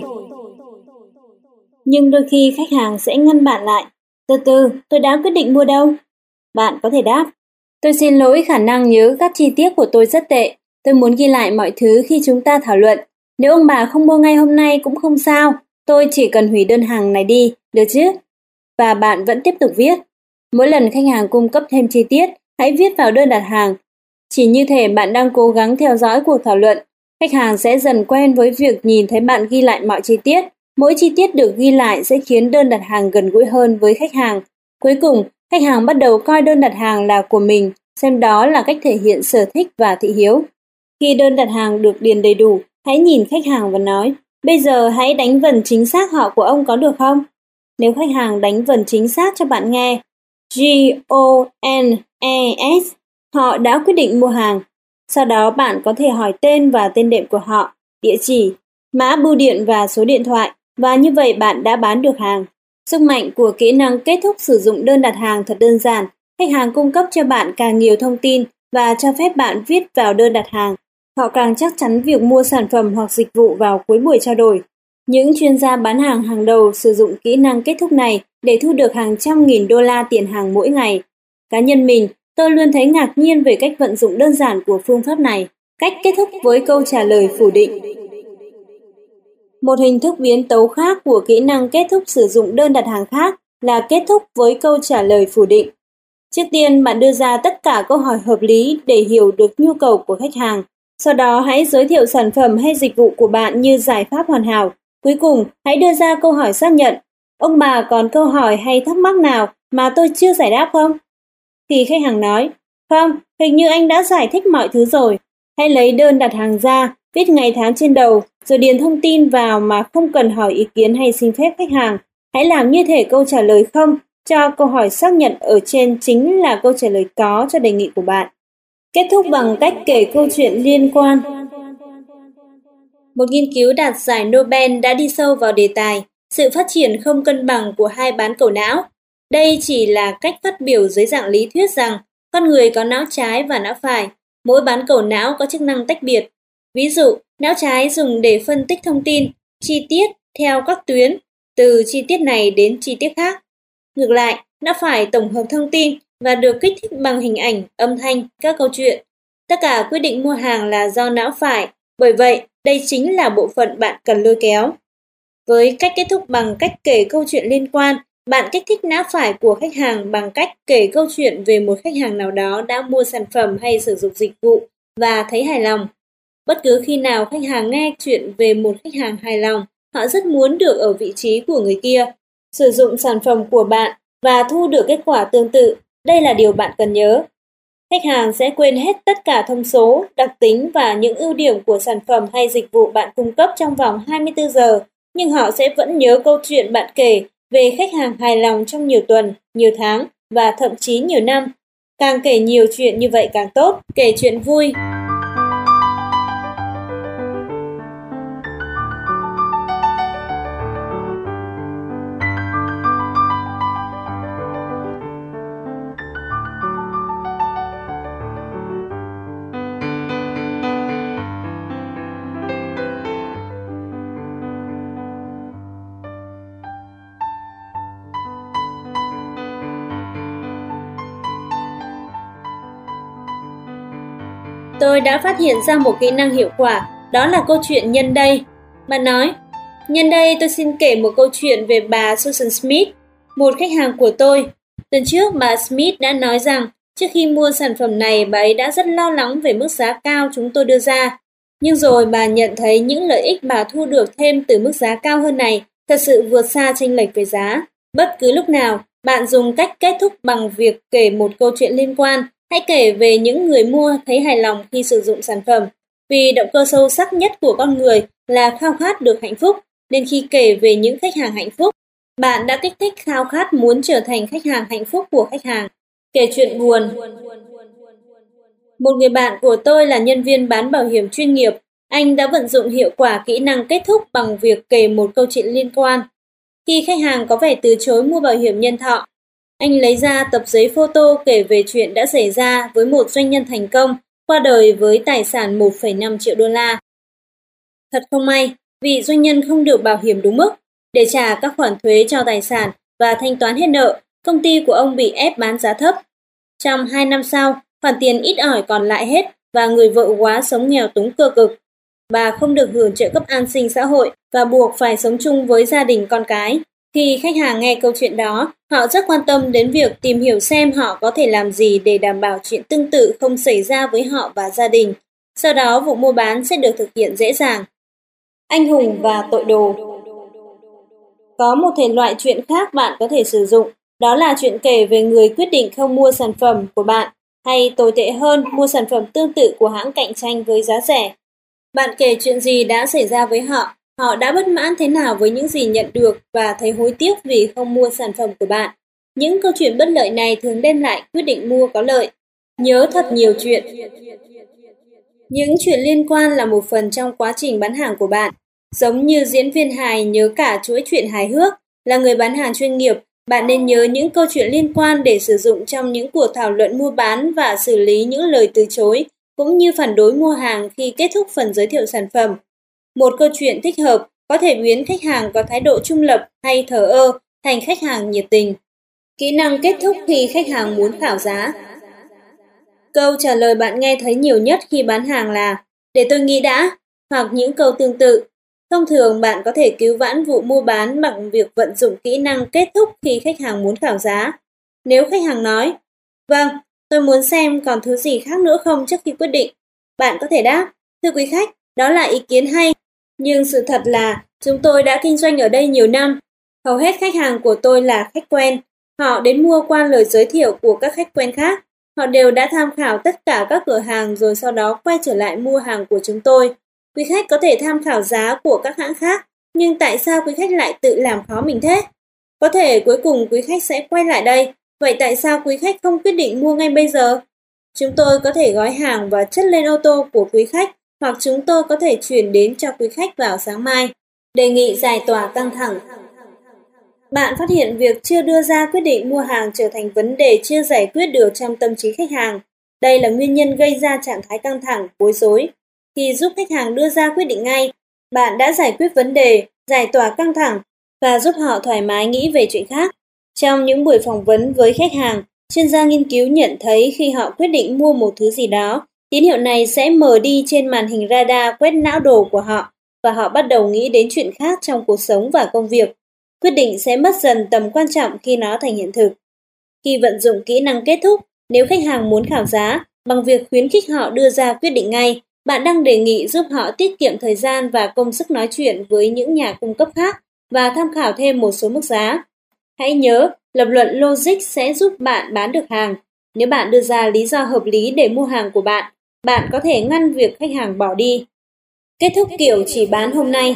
Nhưng đôi khi khách hàng sẽ ngăn bạn lại. Từ từ, tôi đã quyết định mua đâu? Bạn có thể đáp, tôi xin lỗi, khả năng nhớ các chi tiết của tôi rất tệ. Tôi muốn ghi lại mọi thứ khi chúng ta thảo luận. Nếu ông bà không mua ngay hôm nay cũng không sao, tôi chỉ cần hủy đơn hàng này đi, được chứ? Và bạn vẫn tiếp tục viết. Mỗi lần khách hàng cung cấp thêm chi tiết, hãy viết vào đơn đặt hàng. Chỉ như thể bạn đang cố gắng theo dõi cuộc thảo luận. Khách hàng sẽ dần quen với việc nhìn thấy bạn ghi lại mọi chi tiết. Mỗi chi tiết được ghi lại sẽ khiến đơn đặt hàng gần gũi hơn với khách hàng. Cuối cùng, khách hàng bắt đầu coi đơn đặt hàng là của mình, xem đó là cách thể hiện sở thích và thị hiếu. Khi đơn đặt hàng được điền đầy đủ, hãy nhìn khách hàng và nói, bây giờ hãy đánh vần chính xác họ của ông có được không? Nếu khách hàng đánh vần chính xác cho bạn nghe, G O N E S, họ đã quyết định mua hàng. Sau đó bạn có thể hỏi tên và tên đệm của họ, địa chỉ, mã bưu điện và số điện thoại, và như vậy bạn đã bán được hàng. Sức mạnh của kỹ năng kết thúc sử dụng đơn đặt hàng thật đơn giản. Khách hàng cung cấp cho bạn càng nhiều thông tin và cho phép bạn viết vào đơn đặt hàng. Họ càng chắc chắn việc mua sản phẩm hoặc dịch vụ vào cuối buổi trao đổi. Những chuyên gia bán hàng hàng đầu sử dụng kỹ năng kết thúc này để thu được hàng trăm nghìn đô la tiền hàng mỗi ngày. Cá nhân mình, tôi luôn thấy ngạc nhiên về cách vận dụng đơn giản của phương pháp này. Cách kết thúc với câu trả lời phủ định. Một hình thức biến tấu khác của kỹ năng kết thúc sử dụng đơn đặt hàng khác là kết thúc với câu trả lời phủ định. Trước tiên, bạn đưa ra tất cả câu hỏi hợp lý để hiểu được nhu cầu của khách hàng. Sau đó, hãy giới thiệu sản phẩm hay dịch vụ của bạn như giải pháp hoàn hảo. Cuối cùng, hãy đưa ra câu hỏi xác nhận. Ông bà còn câu hỏi hay thắc mắc nào mà tôi chưa giải đáp không? Khi khách hàng nói, không, hình như anh đã giải thích mọi thứ rồi. Hãy lấy đơn đặt hàng ra, viết ngày tháng trên đầu, rồi điền thông tin vào mà không cần hỏi ý kiến hay xin phép khách hàng. Hãy làm như thể câu trả lời không cho câu hỏi xác nhận ở trên chính là câu trả lời có cho đề nghị của bạn. Kết thúc bằng cách kể câu chuyện liên quan. Một nghiên cứu đạt giải Nobel đã đi sâu vào đề tài sự phát triển không cân bằng của hai bán cầu não. Đây chỉ là cách phát biểu dưới dạng lý thuyết rằng con người có não trái và não phải, mỗi bán cầu não có chức năng tách biệt. Ví dụ, não trái dùng để phân tích thông tin, chi tiết theo các tuyến, từ chi tiết này đến chi tiết khác. Ngược lại, não phải tổng hợp thông tin và được kích thích bằng hình ảnh, âm thanh, các câu chuyện. Tất cả quyết định mua hàng là do não phải, bởi vậy đây chính là bộ phận bạn cần lôi kéo. Với cách kết thúc bằng cách kể câu chuyện liên quan, bạn kích thích não phải của khách hàng bằng cách kể câu chuyện về một khách hàng nào đó đã mua sản phẩm hay sử dụng dịch vụ và thấy hài lòng. Bất cứ khi nào khách hàng nghe chuyện về một khách hàng hài lòng, họ rất muốn được ở vị trí của người kia, sử dụng sản phẩm của bạn và thu được kết quả tương tự. Đây là điều bạn cần nhớ. Khách hàng sẽ quên hết tất cả thông số, đặc tính và những ưu điểm của sản phẩm hay dịch vụ bạn cung cấp trong vòng hai mươi tư giờ, nhưng họ sẽ vẫn nhớ câu chuyện bạn kể về khách hàng hài lòng trong nhiều tuần, nhiều tháng và thậm chí nhiều năm. Càng kể nhiều chuyện như vậy càng tốt, kể chuyện vui. Tôi đã phát hiện ra một kỹ năng hiệu quả, đó là câu chuyện nhân đây. Bạn nói, nhân đây tôi xin kể một câu chuyện về bà Susan Smith, một khách hàng của tôi. Tuần trước bà Smith đã nói rằng trước khi mua sản phẩm này bà ấy đã rất lo lắng về mức giá cao chúng tôi đưa ra. Nhưng rồi bà nhận thấy những lợi ích bà thu được thêm từ mức giá cao hơn này thật sự vượt xa chênh lệch về giá. Bất cứ lúc nào, bạn dùng cách kết thúc bằng việc kể một câu chuyện liên quan. Hãy kể về những người mua thấy hài lòng khi sử dụng sản phẩm. Vì động cơ sâu sắc nhất của con người là khao khát được hạnh phúc, nên khi kể về những khách hàng hạnh phúc, bạn đã kích thích khao khát muốn trở thành khách hàng hạnh phúc của khách hàng. Kể chuyện buồn. Một người bạn của tôi là nhân viên bán bảo hiểm chuyên nghiệp. Anh đã vận dụng hiệu quả kỹ năng kết thúc bằng việc kể một câu chuyện liên quan. Khi khách hàng có vẻ từ chối mua bảo hiểm nhân thọ, anh lấy ra tập giấy photo kể về chuyện đã xảy ra với một doanh nhân thành công qua đời với tài sản một phẩy năm triệu đô la. Thật không may, vì doanh nhân không được bảo hiểm đúng mức. Để trả các khoản thuế cho tài sản và thanh toán hết nợ, công ty của ông bị ép bán giá thấp. Trong hai năm sau, khoản tiền ít ỏi còn lại hết và người vợ quá sống nghèo túng cơ cực. Bà không được hưởng trợ cấp an sinh xã hội và buộc phải sống chung với gia đình con cái. Khi khách hàng nghe câu chuyện đó, họ rất quan tâm đến việc tìm hiểu xem họ có thể làm gì để đảm bảo chuyện tương tự không xảy ra với họ và gia đình. Sau đó vụ mua bán sẽ được thực hiện dễ dàng. Anh hùng và tội đồ. Có một thể loại chuyện khác bạn có thể sử dụng, đó là chuyện kể về người quyết định không mua sản phẩm của bạn, hay tồi tệ hơn, mua sản phẩm tương tự của hãng cạnh tranh với giá rẻ. Bạn kể chuyện gì đã xảy ra với họ, họ đã bất mãn thế nào với những gì nhận được và thấy hối tiếc vì không mua sản phẩm của bạn. Những câu chuyện bất lợi này thường đem lại quyết định mua có lợi. Nhớ thật nhiều chuyện. Những chuyện liên quan là một phần trong quá trình bán hàng của bạn. Giống như diễn viên hài nhớ cả chuỗi chuyện hài hước, là người bán hàng chuyên nghiệp, bạn nên nhớ những câu chuyện liên quan để sử dụng trong những cuộc thảo luận mua bán và xử lý những lời từ chối, cũng như phản đối mua hàng khi kết thúc phần giới thiệu sản phẩm. Một câu chuyện thích hợp có thể biến khách hàng có thái độ trung lập hay thờ ơ thành khách hàng nhiệt tình. Kỹ năng kết thúc khi khách hàng muốn khảo giá. Câu trả lời bạn nghe thấy nhiều nhất khi bán hàng là "để tôi nghĩ đã", hoặc những câu tương tự. Thông thường bạn có thể cứu vãn vụ mua bán bằng việc vận dụng kỹ năng kết thúc khi khách hàng muốn khảo giá. Nếu khách hàng nói, "Vâng, tôi muốn xem còn thứ gì khác nữa không trước khi quyết định", bạn có thể đáp, "Thưa quý khách, đó là ý kiến hay, nhưng sự thật là chúng tôi đã kinh doanh ở đây nhiều năm. Hầu hết khách hàng của tôi là khách quen. Họ đến mua qua lời giới thiệu của các khách quen khác. Họ đều đã tham khảo tất cả các cửa hàng rồi sau đó quay trở lại mua hàng của chúng tôi. Quý khách có thể tham khảo giá của các hãng khác, nhưng tại sao quý khách lại tự làm khó mình thế? Có thể cuối cùng quý khách sẽ quay lại đây. Vậy tại sao quý khách không quyết định mua ngay bây giờ? Chúng tôi có thể gói hàng và chất lên ô tô của quý khách hoặc chúng tôi có thể chuyển đến cho quý khách vào sáng mai. Đề nghị giải tỏa căng thẳng. Bạn phát hiện việc chưa đưa ra quyết định mua hàng trở thành vấn đề chưa giải quyết được trong tâm trí khách hàng. Đây là nguyên nhân gây ra trạng thái căng thẳng, bối rối. Khi giúp khách hàng đưa ra quyết định ngay, bạn đã giải quyết vấn đề, giải tỏa căng thẳng và giúp họ thoải mái nghĩ về chuyện khác. Trong những buổi phỏng vấn với khách hàng, chuyên gia nghiên cứu nhận thấy khi họ quyết định mua một thứ gì đó, tín hiệu này sẽ mờ đi trên màn hình radar quét não đồ của họ và họ bắt đầu nghĩ đến chuyện khác trong cuộc sống và công việc. Quyết định sẽ mất dần tầm quan trọng khi nó thành hiện thực. Khi vận dụng kỹ năng kết thúc, nếu khách hàng muốn khảo giá, bằng việc khuyến khích họ đưa ra quyết định ngay, bạn đang đề nghị giúp họ tiết kiệm thời gian và công sức nói chuyện với những nhà cung cấp khác và tham khảo thêm một số mức giá. Hãy nhớ, lập luận logic sẽ giúp bạn bán được hàng. Nếu bạn đưa ra lý do hợp lý để mua hàng của bạn, bạn có thể ngăn việc khách hàng bỏ đi. Kết thúc kiểu chỉ bán hôm nay.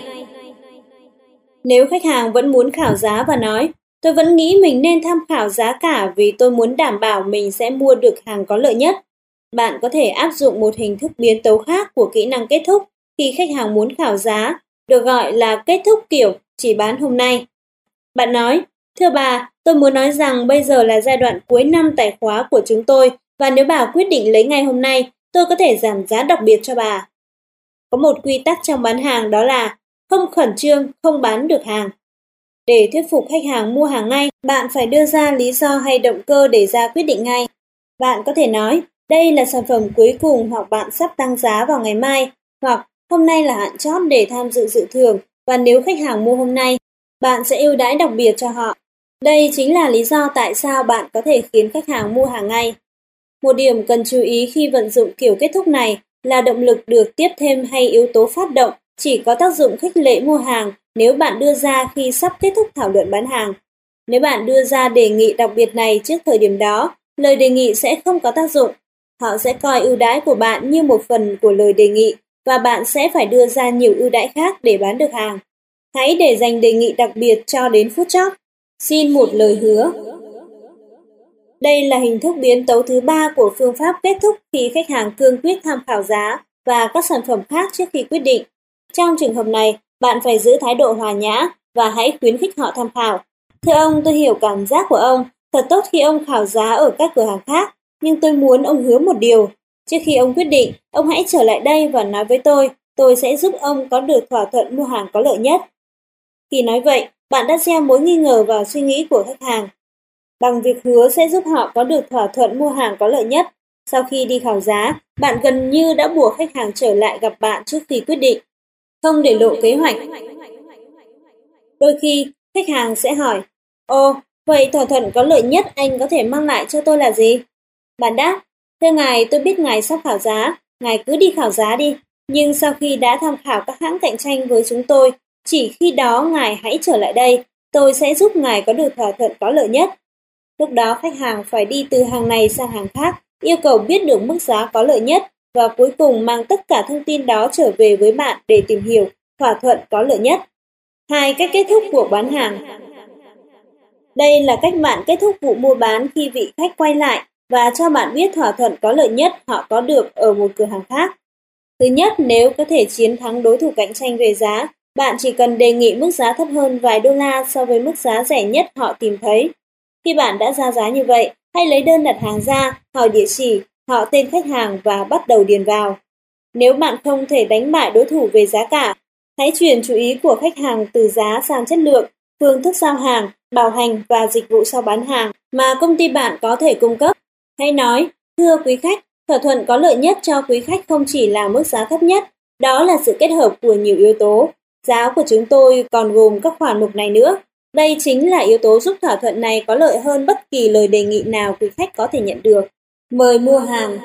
Nếu khách hàng vẫn muốn khảo giá và nói, tôi vẫn nghĩ mình nên tham khảo giá cả vì tôi muốn đảm bảo mình sẽ mua được hàng có lợi nhất. Bạn có thể áp dụng một hình thức biến tấu khác của kỹ năng kết thúc khi khách hàng muốn khảo giá, được gọi là kết thúc kiểu chỉ bán hôm nay. Bạn nói, thưa bà, tôi muốn nói rằng bây giờ là giai đoạn cuối năm tài khóa của chúng tôi và nếu bà quyết định lấy ngay hôm nay, tôi có thể giảm giá đặc biệt cho bà. Có một quy tắc trong bán hàng đó là không khẩn trương, không bán được hàng. Để thuyết phục khách hàng mua hàng ngay, bạn phải đưa ra lý do hay động cơ để ra quyết định ngay. Bạn có thể nói, đây là sản phẩm cuối cùng hoặc bạn sắp tăng giá vào ngày mai, hoặc hôm nay là hạn chót để tham dự dự thưởng và nếu khách hàng mua hôm nay, bạn sẽ ưu đãi đặc biệt cho họ. Đây chính là lý do tại sao bạn có thể khiến khách hàng mua hàng ngay. Một điểm cần chú ý khi vận dụng kiểu kết thúc này là động lực được tiếp thêm hay yếu tố phát động chỉ có tác dụng khích lệ mua hàng nếu bạn đưa ra khi sắp kết thúc thảo luận bán hàng. Nếu bạn đưa ra đề nghị đặc biệt này trước thời điểm đó, lời đề nghị sẽ không có tác dụng. Họ sẽ coi ưu đãi của bạn như một phần của lời đề nghị và bạn sẽ phải đưa ra nhiều ưu đãi khác để bán được hàng. Hãy để dành đề nghị đặc biệt cho đến phút chót. Xin một lời hứa. Đây là hình thức biến tấu thứ ba của phương pháp kết thúc khi khách hàng cương quyết tham khảo giá và các sản phẩm khác trước khi quyết định. Trong trường hợp này, bạn phải giữ thái độ hòa nhã và hãy khuyến khích họ tham khảo. Thưa ông, tôi hiểu cảm giác của ông. Thật tốt khi ông khảo giá ở các cửa hàng khác, nhưng tôi muốn ông hứa một điều. Trước khi ông quyết định, ông hãy trở lại đây và nói với tôi, tôi sẽ giúp ông có được thỏa thuận mua hàng có lợi nhất. Khi nói vậy, bạn đã gieo mối nghi ngờ vào suy nghĩ của khách hàng. Bằng việc hứa sẽ giúp họ có được thỏa thuận mua hàng có lợi nhất, sau khi đi khảo giá, bạn gần như đã buộc khách hàng trở lại gặp bạn trước khi quyết định. Không để lộ kế hoạch. Đôi khi, khách hàng sẽ hỏi, ồ, vậy thỏa thuận có lợi nhất anh có thể mang lại cho tôi là gì? Bạn đáp, thưa ngài, tôi biết ngài sắp khảo giá, ngài cứ đi khảo giá đi. Nhưng sau khi đã tham khảo các hãng cạnh tranh với chúng tôi, chỉ khi đó ngài hãy trở lại đây, tôi sẽ giúp ngài có được thỏa thuận có lợi nhất. Lúc đó khách hàng phải đi từ hàng này sang hàng khác, yêu cầu biết được mức giá có lợi nhất và cuối cùng mang tất cả thông tin đó trở về với bạn để tìm hiểu thỏa thuận có lợi nhất. Hai cách kết thúc cuộc bán hàng. Đây là cách bạn kết thúc vụ mua bán khi vị khách quay lại và cho bạn biết thỏa thuận có lợi nhất họ có được ở một cửa hàng khác. Thứ nhất, nếu có thể chiến thắng đối thủ cạnh tranh về giá, bạn chỉ cần đề nghị mức giá thấp hơn vài đô la so với mức giá rẻ nhất họ tìm thấy. Khi bạn đã ra giá như vậy, hãy lấy đơn đặt hàng ra, hỏi địa chỉ, họ tên khách hàng và bắt đầu điền vào. Nếu bạn không thể đánh bại đối thủ về giá cả, hãy chuyển chú ý của khách hàng từ giá sang chất lượng, phương thức giao hàng, bảo hành và dịch vụ sau bán hàng mà công ty bạn có thể cung cấp. Hãy nói, thưa quý khách, thỏa thuận có lợi nhất cho quý khách không chỉ là mức giá thấp nhất, đó là sự kết hợp của nhiều yếu tố. Giá của chúng tôi còn gồm các khoản mục này nữa. Đây chính là yếu tố giúp thỏa thuận này có lợi hơn bất kỳ lời đề nghị nào quý khách có thể nhận được. Mời mua hàng.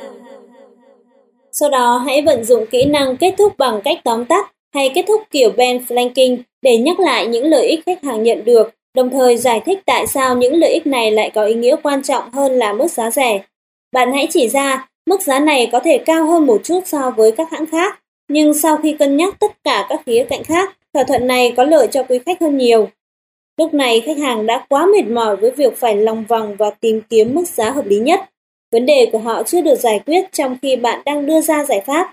Sau đó hãy vận dụng kỹ năng kết thúc bằng cách tóm tắt hay kết thúc kiểu Ben Franklin để nhắc lại những lợi ích khách hàng nhận được, đồng thời giải thích tại sao những lợi ích này lại có ý nghĩa quan trọng hơn là mức giá rẻ. Bạn hãy chỉ ra, mức giá này có thể cao hơn một chút so với các hãng khác, nhưng sau khi cân nhắc tất cả các khía cạnh khác, thỏa thuận này có lợi cho quý khách hơn nhiều. Lúc này khách hàng đã quá mệt mỏi với việc phải lòng vòng và tìm kiếm mức giá hợp lý nhất. Vấn đề của họ chưa được giải quyết trong khi bạn đang đưa ra giải pháp.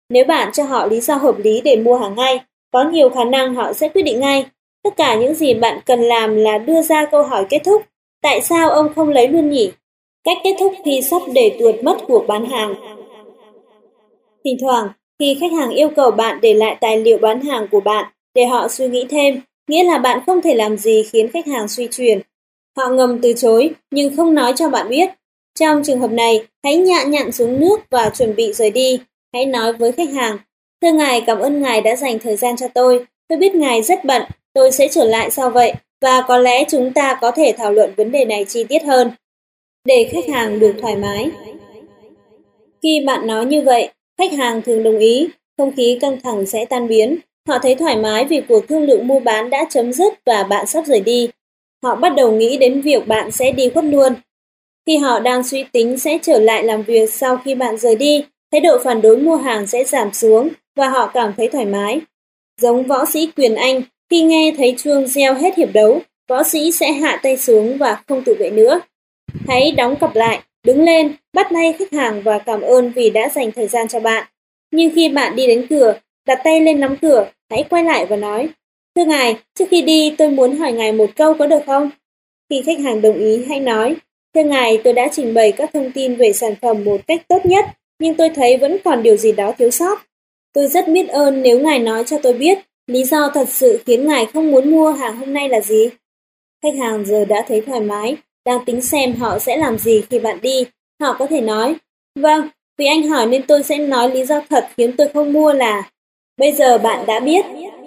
Nếu bạn cho họ lý do hợp lý để mua hàng ngay, có nhiều khả năng họ sẽ quyết định ngay. Tất cả những gì bạn cần làm là đưa ra câu hỏi kết thúc. Tại sao ông không lấy luôn nhỉ? Cách kết thúc khi sắp để tuột mất cuộc bán hàng. Thỉnh thoảng, khi khách hàng yêu cầu bạn để lại tài liệu bán hàng của bạn để họ suy nghĩ thêm, nghĩa là bạn không thể làm gì khiến khách hàng suy chuyển. Họ ngầm từ chối nhưng không nói cho bạn biết. Trong trường hợp này, hãy nhạ nhặn xuống nước và chuẩn bị rời đi. Hãy nói với khách hàng, thưa ngài, cảm ơn ngài đã dành thời gian cho tôi. Tôi biết ngài rất bận, tôi sẽ trở lại sau vậy và có lẽ chúng ta có thể thảo luận vấn đề này chi tiết hơn. Để khách hàng được thoải mái. Khi bạn nói như vậy, khách hàng thường đồng ý, không khí căng thẳng sẽ tan biến. Họ thấy thoải mái vì cuộc thương lượng mua bán đã chấm dứt và bạn sắp rời đi. Họ bắt đầu nghĩ đến việc bạn sẽ đi khuất luôn. Khi họ đang suy tính sẽ trở lại làm việc sau khi bạn rời đi, thái độ phản đối mua hàng sẽ giảm xuống và họ cảm thấy thoải mái. Giống võ sĩ quyền Anh, khi nghe thấy chuông reo hết hiệp đấu, võ sĩ sẽ hạ tay xuống và không tự vệ nữa. Hãy đóng cặp lại, đứng lên, bắt tay khách hàng và cảm ơn vì đã dành thời gian cho bạn. Nhưng khi bạn đi đến cửa, đặt tay lên nắm cửa, hãy quay lại và nói, thưa ngài, trước khi đi tôi muốn hỏi ngài một câu có được không? Khi khách hàng đồng ý, hãy nói, thưa ngài, tôi đã trình bày các thông tin về sản phẩm một cách tốt nhất, nhưng tôi thấy vẫn còn điều gì đó thiếu sót. Tôi rất biết ơn nếu ngài nói cho tôi biết lý do thật sự khiến ngài không muốn mua hàng hôm nay là gì. Khách hàng giờ đã thấy thoải mái, đang tính xem họ sẽ làm gì khi bạn đi. Họ có thể nói, vâng, vì anh hỏi nên tôi sẽ nói lý do thật khiến tôi không mua là, bây giờ bạn đã biết.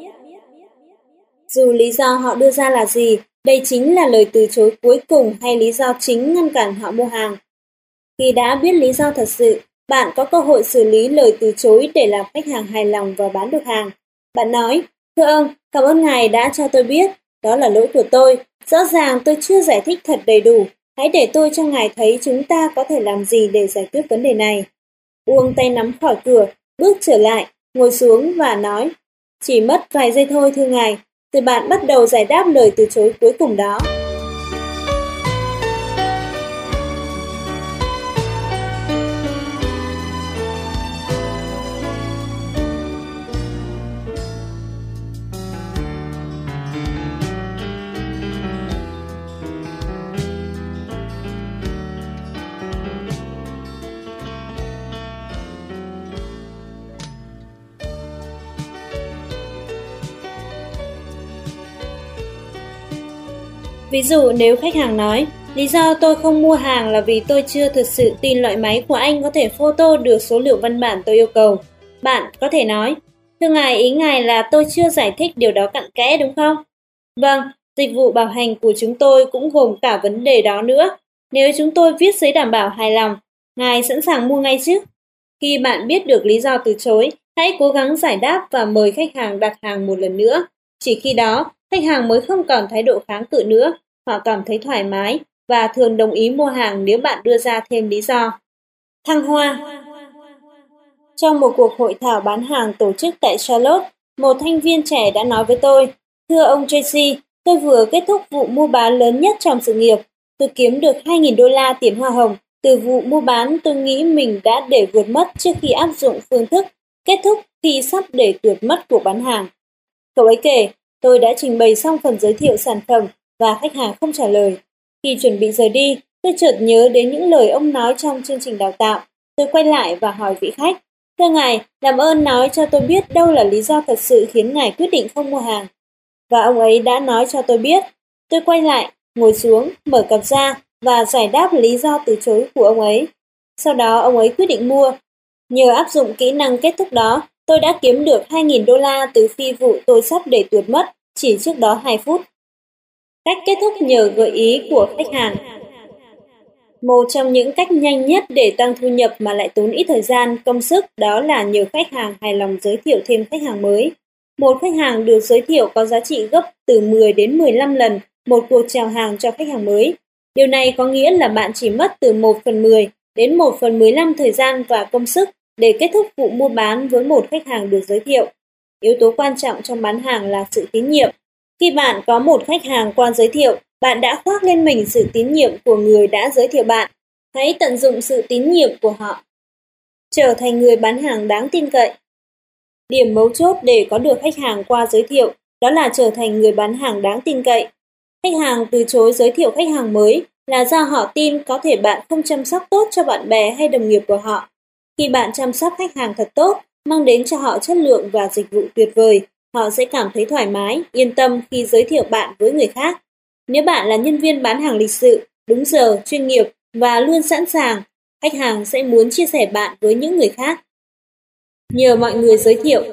Dù lý do họ đưa ra là gì, đây chính là lời từ chối cuối cùng hay lý do chính ngăn cản họ mua hàng. Khi đã biết lý do thật sự, bạn có cơ hội xử lý lời từ chối để làm khách hàng hài lòng và bán được hàng. Bạn nói, thưa ông, cảm ơn ngài đã cho tôi biết, đó là lỗi của tôi. Rõ ràng tôi chưa giải thích thật đầy đủ. Hãy để tôi cho ngài thấy chúng ta có thể làm gì để giải quyết vấn đề này. Buông tay nắm khỏi cửa, bước trở lại, ngồi xuống và nói, chỉ mất vài giây thôi thưa ngài. Rồi bạn bắt đầu giải đáp lời từ chối cuối cùng đó. Ví dụ nếu khách hàng nói, lý do tôi không mua hàng là vì tôi chưa thực sự tin loại máy của anh có thể photo được số liệu văn bản tôi yêu cầu. Bạn có thể nói, thưa ngài, ý ngài là tôi chưa giải thích điều đó cặn kẽ đúng không? Vâng, dịch vụ bảo hành của chúng tôi cũng gồm cả vấn đề đó nữa. Nếu chúng tôi viết giấy đảm bảo hài lòng, ngài sẵn sàng mua ngay chứ? Khi bạn biết được lý do từ chối, hãy cố gắng giải đáp và mời khách hàng đặt hàng một lần nữa. Chỉ khi đó, khách hàng mới không còn thái độ kháng cự nữa. Họ cảm thấy thoải mái và thường đồng ý mua hàng nếu bạn đưa ra thêm lý do. Thăng hoa. Trong một cuộc hội thảo bán hàng tổ chức tại Charlotte, một thành viên trẻ đã nói với tôi, thưa ông Tracy, tôi vừa kết thúc vụ mua bán lớn nhất trong sự nghiệp. Tôi kiếm được hai nghìn đô la tiền hoa hồng. Từ vụ mua bán tôi nghĩ mình đã để vượt mất trước khi áp dụng phương thức kết thúc khi sắp để tuột mất cuộc bán hàng. Cậu ấy kể, tôi đã trình bày xong phần giới thiệu sản phẩm và khách hàng không trả lời. Khi chuẩn bị rời đi, tôi chợt nhớ đến những lời ông nói trong chương trình đào tạo. Tôi quay lại và hỏi vị khách, thưa ngài, làm ơn nói cho tôi biết đâu là lý do thật sự khiến ngài quyết định không mua hàng. Và ông ấy đã nói cho tôi biết. Tôi quay lại, ngồi xuống, mở cặp ra và giải đáp lý do từ chối của ông ấy. Sau đó ông ấy quyết định mua. Nhờ áp dụng kỹ năng kết thúc đó, tôi đã kiếm được hai nghìn đô la từ phi vụ tôi sắp để tuột mất chỉ trước đó hai phút. Cách kết thúc nhờ gợi ý của khách hàng. Một trong những cách nhanh nhất để tăng thu nhập mà lại tốn ít thời gian, công sức đó là nhờ khách hàng hài lòng giới thiệu thêm khách hàng mới. Một khách hàng được giới thiệu có giá trị gấp từ mười đến mười lăm lần một cuộc chào hàng cho khách hàng mới. Điều này có nghĩa là bạn chỉ mất từ một phần mười đến một phần mười lăm thời gian và công sức để kết thúc vụ mua bán với một khách hàng được giới thiệu. Yếu tố quan trọng trong bán hàng là sự tín nhiệm. Khi bạn có một khách hàng qua giới thiệu, bạn đã khoác lên mình sự tín nhiệm của người đã giới thiệu bạn. Hãy tận dụng sự tín nhiệm của họ. Trở thành người bán hàng đáng tin cậy. Điểm mấu chốt để có được khách hàng qua giới thiệu đó là trở thành người bán hàng đáng tin cậy. Khách hàng từ chối giới thiệu khách hàng mới là do họ tin có thể bạn không chăm sóc tốt cho bạn bè hay đồng nghiệp của họ. Khi bạn chăm sóc khách hàng thật tốt, mang đến cho họ chất lượng và dịch vụ tuyệt vời, họ sẽ cảm thấy thoải mái, yên tâm khi giới thiệu bạn với người khác. Nếu bạn là nhân viên bán hàng lịch sự, đúng giờ, chuyên nghiệp và luôn sẵn sàng, khách hàng sẽ muốn chia sẻ bạn với những người khác. Nhờ mọi người giới thiệu.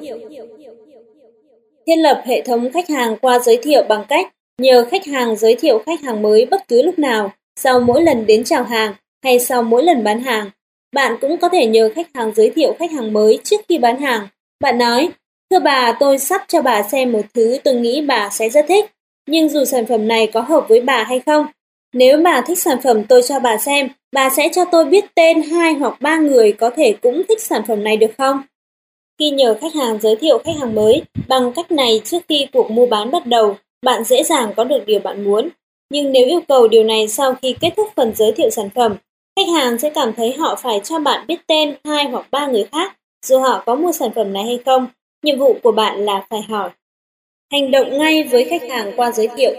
Thiết lập hệ thống khách hàng qua giới thiệu bằng cách nhờ khách hàng giới thiệu khách hàng mới bất cứ lúc nào, sau mỗi lần đến chào hàng hay sau mỗi lần bán hàng. Bạn cũng có thể nhờ khách hàng giới thiệu khách hàng mới trước khi bán hàng. Bạn nói, thưa bà, tôi sắp cho bà xem một thứ tôi nghĩ bà sẽ rất thích. Nhưng dù sản phẩm này có hợp với bà hay không, nếu bà thích sản phẩm tôi cho bà xem, bà sẽ cho tôi biết tên hai hoặc ba người có thể cũng thích sản phẩm này được không? Khi nhờ khách hàng giới thiệu khách hàng mới, bằng cách này trước khi cuộc mua bán bắt đầu, bạn dễ dàng có được điều bạn muốn. Nhưng nếu yêu cầu điều này sau khi kết thúc phần giới thiệu sản phẩm, khách hàng sẽ cảm thấy họ phải cho bạn biết tên hai hoặc ba người khác, dù họ có mua sản phẩm này hay không. Nhiệm vụ của bạn là phải hỏi. Hành động ngay với khách hàng qua giới thiệu.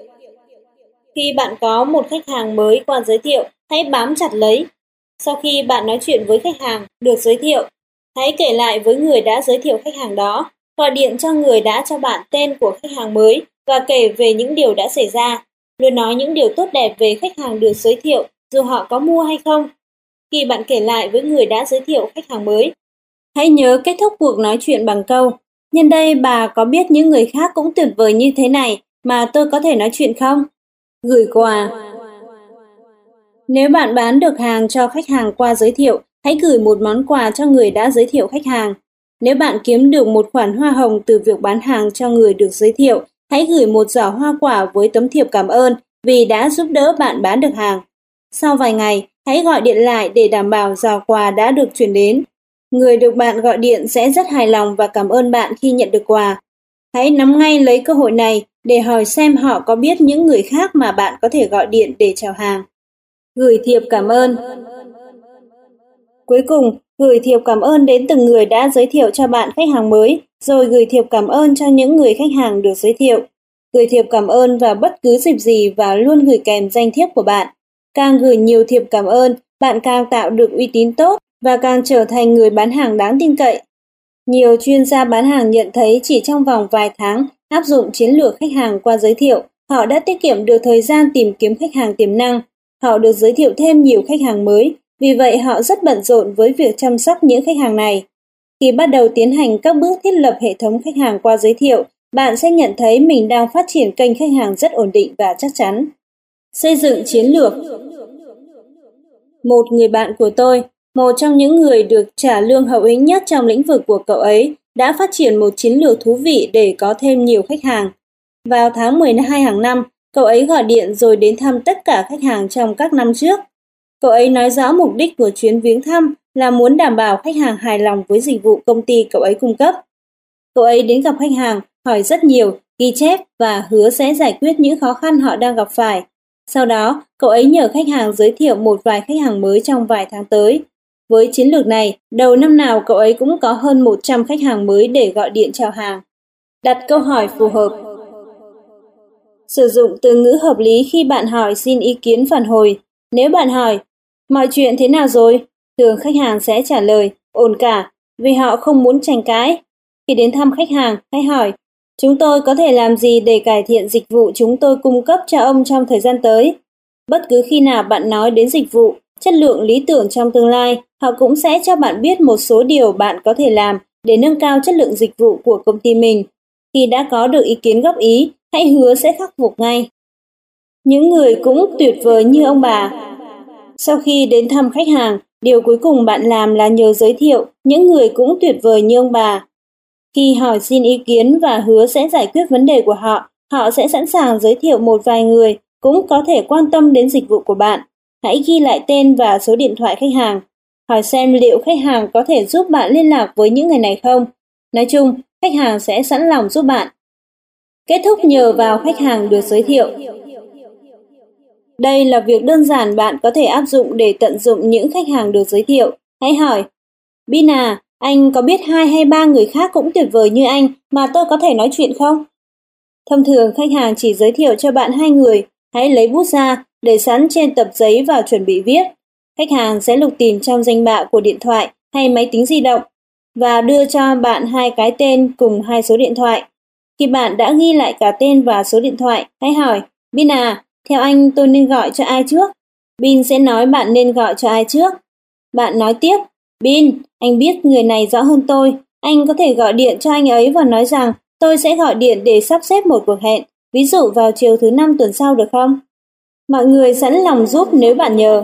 Khi bạn có một khách hàng mới qua giới thiệu, hãy bám chặt lấy. Sau khi bạn nói chuyện với khách hàng được giới thiệu, hãy kể lại với người đã giới thiệu khách hàng đó, gọi điện cho người đã cho bạn tên của khách hàng mới và kể về những điều đã xảy ra. Luôn nói những điều tốt đẹp về khách hàng được giới thiệu, dù họ có mua hay không. Khi bạn kể lại với người đã giới thiệu khách hàng mới, hãy nhớ kết thúc cuộc nói chuyện bằng câu, nhân đây bà có biết những người khác cũng tuyệt vời như thế này mà tôi có thể nói chuyện không? Gửi quà. Nếu bạn bán được hàng cho khách hàng qua giới thiệu, hãy gửi một món quà cho người đã giới thiệu khách hàng. Nếu bạn kiếm được một khoản hoa hồng từ việc bán hàng cho người được giới thiệu, hãy gửi một giỏ hoa quả với tấm thiệp cảm ơn vì đã giúp đỡ bạn bán được hàng. Sau vài ngày, hãy gọi điện lại để đảm bảo giỏ quà đã được chuyển đến. Người được bạn gọi điện sẽ rất hài lòng và cảm ơn bạn khi nhận được quà. Hãy nắm ngay lấy cơ hội này để hỏi xem họ có biết những người khác mà bạn có thể gọi điện để chào hàng. Gửi thiệp cảm ơn. Cuối cùng, gửi thiệp cảm ơn đến từng người đã giới thiệu cho bạn khách hàng mới, rồi gửi thiệp cảm ơn cho những người khách hàng được giới thiệu. Gửi thiệp cảm ơn vào bất cứ dịp gì và luôn gửi kèm danh thiếp của bạn. Càng gửi nhiều thiệp cảm ơn, bạn càng tạo được uy tín tốt và càng trở thành người bán hàng đáng tin cậy. Nhiều chuyên gia bán hàng nhận thấy chỉ trong vòng vài tháng áp dụng chiến lược khách hàng qua giới thiệu, họ đã tiết kiệm được thời gian tìm kiếm khách hàng tiềm năng. Họ được giới thiệu thêm nhiều khách hàng mới, vì vậy họ rất bận rộn với việc chăm sóc những khách hàng này. Khi bắt đầu tiến hành các bước thiết lập hệ thống khách hàng qua giới thiệu, bạn sẽ nhận thấy mình đang phát triển kênh khách hàng rất ổn định và chắc chắn. Xây dựng chiến lược. Một người bạn của tôi, một trong những người được trả lương hậu hĩnh nhất trong lĩnh vực của cậu ấy, đã phát triển một chiến lược thú vị để có thêm nhiều khách hàng. Vào tháng mười hai hàng năm, cậu ấy gọi điện rồi đến thăm tất cả khách hàng trong các năm trước. Cậu ấy nói rõ mục đích của chuyến viếng thăm là muốn đảm bảo khách hàng hài lòng với dịch vụ công ty cậu ấy cung cấp. Cậu ấy đến gặp khách hàng, hỏi rất nhiều, ghi chép và hứa sẽ giải quyết những khó khăn họ đang gặp phải. Sau đó, cậu ấy nhờ khách hàng giới thiệu một vài khách hàng mới trong vài tháng tới. Với chiến lược này, đầu năm nào cậu ấy cũng có hơn một trăm khách hàng mới để gọi điện chào hàng. Đặt câu hỏi phù hợp. Sử dụng từ ngữ hợp lý khi bạn hỏi xin ý kiến phản hồi. Nếu bạn hỏi, mọi chuyện thế nào rồi? Thường khách hàng sẽ trả lời, ổn cả, vì họ không muốn tranh cãi. Khi đến thăm khách hàng, hãy hỏi, chúng tôi có thể làm gì để cải thiện dịch vụ chúng tôi cung cấp cho ông trong thời gian tới? Bất cứ khi nào bạn nói đến dịch vụ, chất lượng lý tưởng trong tương lai, họ cũng sẽ cho bạn biết một số điều bạn có thể làm để nâng cao chất lượng dịch vụ của công ty mình. Khi đã có được ý kiến góp ý, hãy hứa sẽ khắc phục ngay. Những người cũng tuyệt vời như ông bà. Sau khi đến thăm khách hàng, điều cuối cùng bạn làm là nhờ giới thiệu những người cũng tuyệt vời như ông bà. Khi hỏi xin ý kiến và hứa sẽ giải quyết vấn đề của họ, họ sẽ sẵn sàng giới thiệu một vài người cũng có thể quan tâm đến dịch vụ của bạn. Hãy ghi lại tên và số điện thoại khách hàng. Hỏi xem liệu khách hàng có thể giúp bạn liên lạc với những người này không. Nói chung, khách hàng sẽ sẵn lòng giúp bạn. Kết thúc nhờ vào khách hàng được giới thiệu. Đây là việc đơn giản bạn có thể áp dụng để tận dụng những khách hàng được giới thiệu. Hãy hỏi, Bin à, Anh có biết hai hay ba người khác cũng tuyệt vời như anh mà tôi có thể nói chuyện không? Thông thường khách hàng chỉ giới thiệu cho bạn hai người, hãy lấy bút ra, để sẵn trên tập giấy và chuẩn bị viết. Khách hàng sẽ lục tìm trong danh bạ của điện thoại hay máy tính di động và đưa cho bạn hai cái tên cùng hai số điện thoại. Khi bạn đã ghi lại cả tên và số điện thoại, hãy hỏi, Bin à, theo anh tôi nên gọi cho ai trước? Bin sẽ nói bạn nên gọi cho ai trước. Bạn nói tiếp, Bin, anh biết người này rõ hơn tôi, anh có thể gọi điện cho anh ấy và nói rằng tôi sẽ gọi điện để sắp xếp một cuộc hẹn, ví dụ vào chiều thứ năm tuần sau được không? Mọi người sẵn lòng giúp nếu bạn nhờ.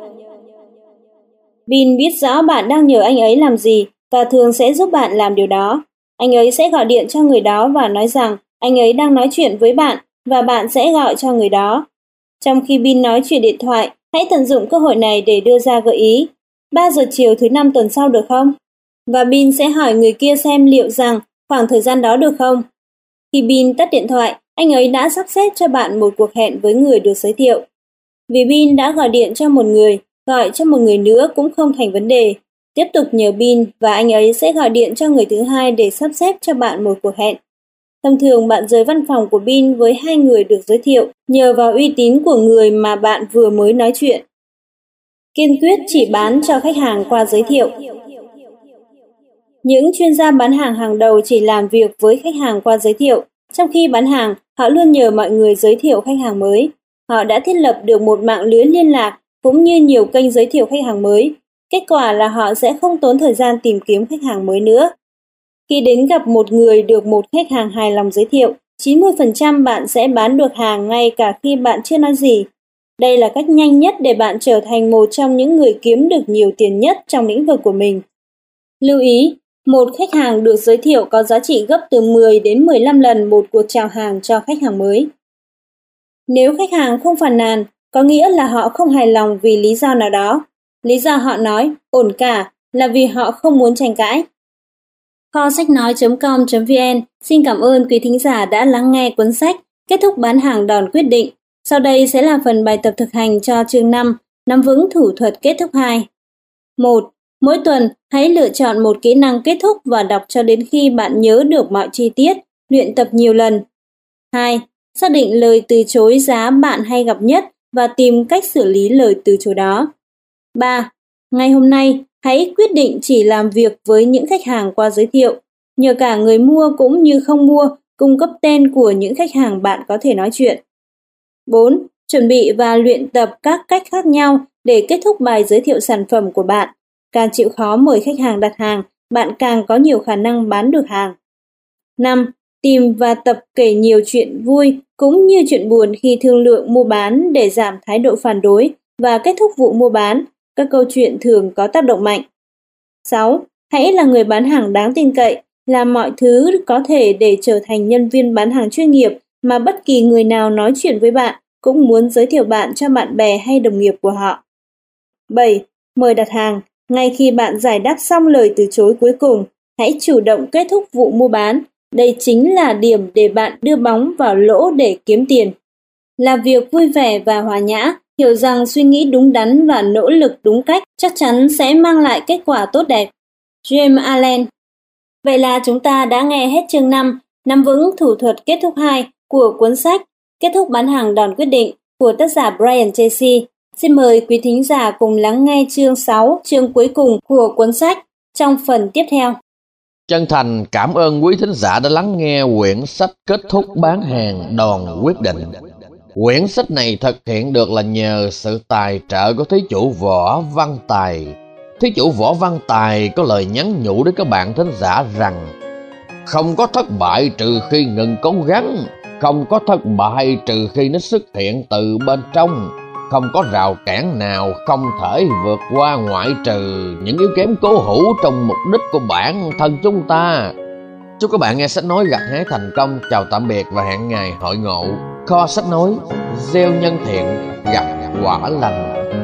Bin biết rõ bạn đang nhờ anh ấy làm gì và thường sẽ giúp bạn làm điều đó. Anh ấy sẽ gọi điện cho người đó và nói rằng anh ấy đang nói chuyện với bạn và bạn sẽ gọi cho người đó. Trong khi Bin nói chuyện điện thoại, hãy tận dụng cơ hội này để đưa ra gợi ý. ba giờ chiều thứ năm tuần sau được không? Và Bin sẽ hỏi người kia xem liệu rằng khoảng thời gian đó được không? Khi Bin tắt điện thoại, anh ấy đã sắp xếp cho bạn một cuộc hẹn với người được giới thiệu. Vì Bin đã gọi điện cho một người, gọi cho một người nữa cũng không thành vấn đề. Tiếp tục nhờ Bin và anh ấy sẽ gọi điện cho người thứ hai để sắp xếp cho bạn một cuộc hẹn. Thông thường bạn rời văn phòng của Bin với hai người được giới thiệu nhờ vào uy tín của người mà bạn vừa mới nói chuyện. Kiên quyết chỉ bán cho khách hàng qua giới thiệu. Những chuyên gia bán hàng hàng đầu chỉ làm việc với khách hàng qua giới thiệu. Trong khi bán hàng, họ luôn nhờ mọi người giới thiệu khách hàng mới. Họ đã thiết lập được một mạng lưới liên lạc cũng như nhiều kênh giới thiệu khách hàng mới. Kết quả là họ sẽ không tốn thời gian tìm kiếm khách hàng mới nữa. Khi đến gặp một người được một khách hàng hài lòng giới thiệu, chín mươi phần trăm bạn sẽ bán được hàng ngay cả khi bạn chưa nói gì. Đây là cách nhanh nhất để bạn trở thành một trong những người kiếm được nhiều tiền nhất trong lĩnh vực của mình. Lưu ý, một khách hàng được giới thiệu có giá trị gấp từ mười đến mười lăm lần một cuộc chào hàng cho khách hàng mới. Nếu khách hàng không phàn nàn, có nghĩa là họ không hài lòng vì lý do nào đó. Lý do họ nói ổn cả là vì họ không muốn tranh cãi. Kho sách nói chấm com chấm vn xin cảm ơn quý thính giả đã lắng nghe cuốn sách Kết thúc bán hàng đòn quyết định. Sau đây sẽ là phần bài tập thực hành cho chương năm, nắm vững thủ thuật kết thúc hai. một. Mỗi tuần, hãy lựa chọn một kỹ năng kết thúc và đọc cho đến khi bạn nhớ được mọi chi tiết, luyện tập nhiều lần. hai. Xác định lời từ chối giá bạn hay gặp nhất và tìm cách xử lý lời từ chối đó. ba. Ngày hôm nay, hãy quyết định chỉ làm việc với những khách hàng qua giới thiệu. Nhờ cả người mua cũng như không mua, cung cấp tên của những khách hàng bạn có thể nói chuyện. bốn. Chuẩn bị và luyện tập các cách khác nhau để kết thúc bài giới thiệu sản phẩm của bạn. Càng chịu khó mời khách hàng đặt hàng, bạn càng có nhiều khả năng bán được hàng. năm. Tìm và tập kể nhiều chuyện vui cũng như chuyện buồn khi thương lượng mua bán để giảm thái độ phản đối và kết thúc vụ mua bán. Các câu chuyện thường có tác động mạnh. sáu. Hãy là người bán hàng đáng tin cậy, làm mọi thứ có thể để trở thành nhân viên bán hàng chuyên nghiệp mà bất kỳ người nào nói chuyện với bạn cũng muốn giới thiệu bạn cho bạn bè hay đồng nghiệp của họ. bảy. Mời đặt hàng. Ngay khi bạn giải đáp xong lời từ chối cuối cùng, hãy chủ động kết thúc vụ mua bán. Đây chính là điểm để bạn đưa bóng vào lỗ để kiếm tiền. Làm việc vui vẻ và hòa nhã, hiểu rằng suy nghĩ đúng đắn và nỗ lực đúng cách chắc chắn sẽ mang lại kết quả tốt đẹp. James Allen. Vậy là chúng ta đã nghe hết chương năm, nắm vững thủ thuật kết thúc hai của cuốn sách Kết thúc bán hàng đòn quyết định của tác giả Brian Tracy. Xin mời quý thính giả cùng lắng nghe chương sáu, chương cuối cùng của cuốn sách trong phần tiếp theo. Chân thành cảm ơn quý thính giả đã lắng nghe quyển sách Kết thúc bán hàng đòn quyết định. Quyển sách này thực hiện được là nhờ sự tài trợ của thí chủ Võ Văn Tài. Thí chủ Võ Văn Tài có lời nhắn nhủ đến các bạn thính giả rằng: không có thất bại trừ khi ngừng cố gắng, không có thất bại trừ khi nó xuất hiện từ bên trong, không có rào cản nào không thể vượt qua ngoại trừ những yếu kém cố hữu trong mục đích của bản thân chúng ta. Chúc các bạn nghe sách nói gặt hái thành công. Chào tạm biệt và hẹn ngày hội ngộ. Kho sách nói gieo nhân thiện, gặt quả lành.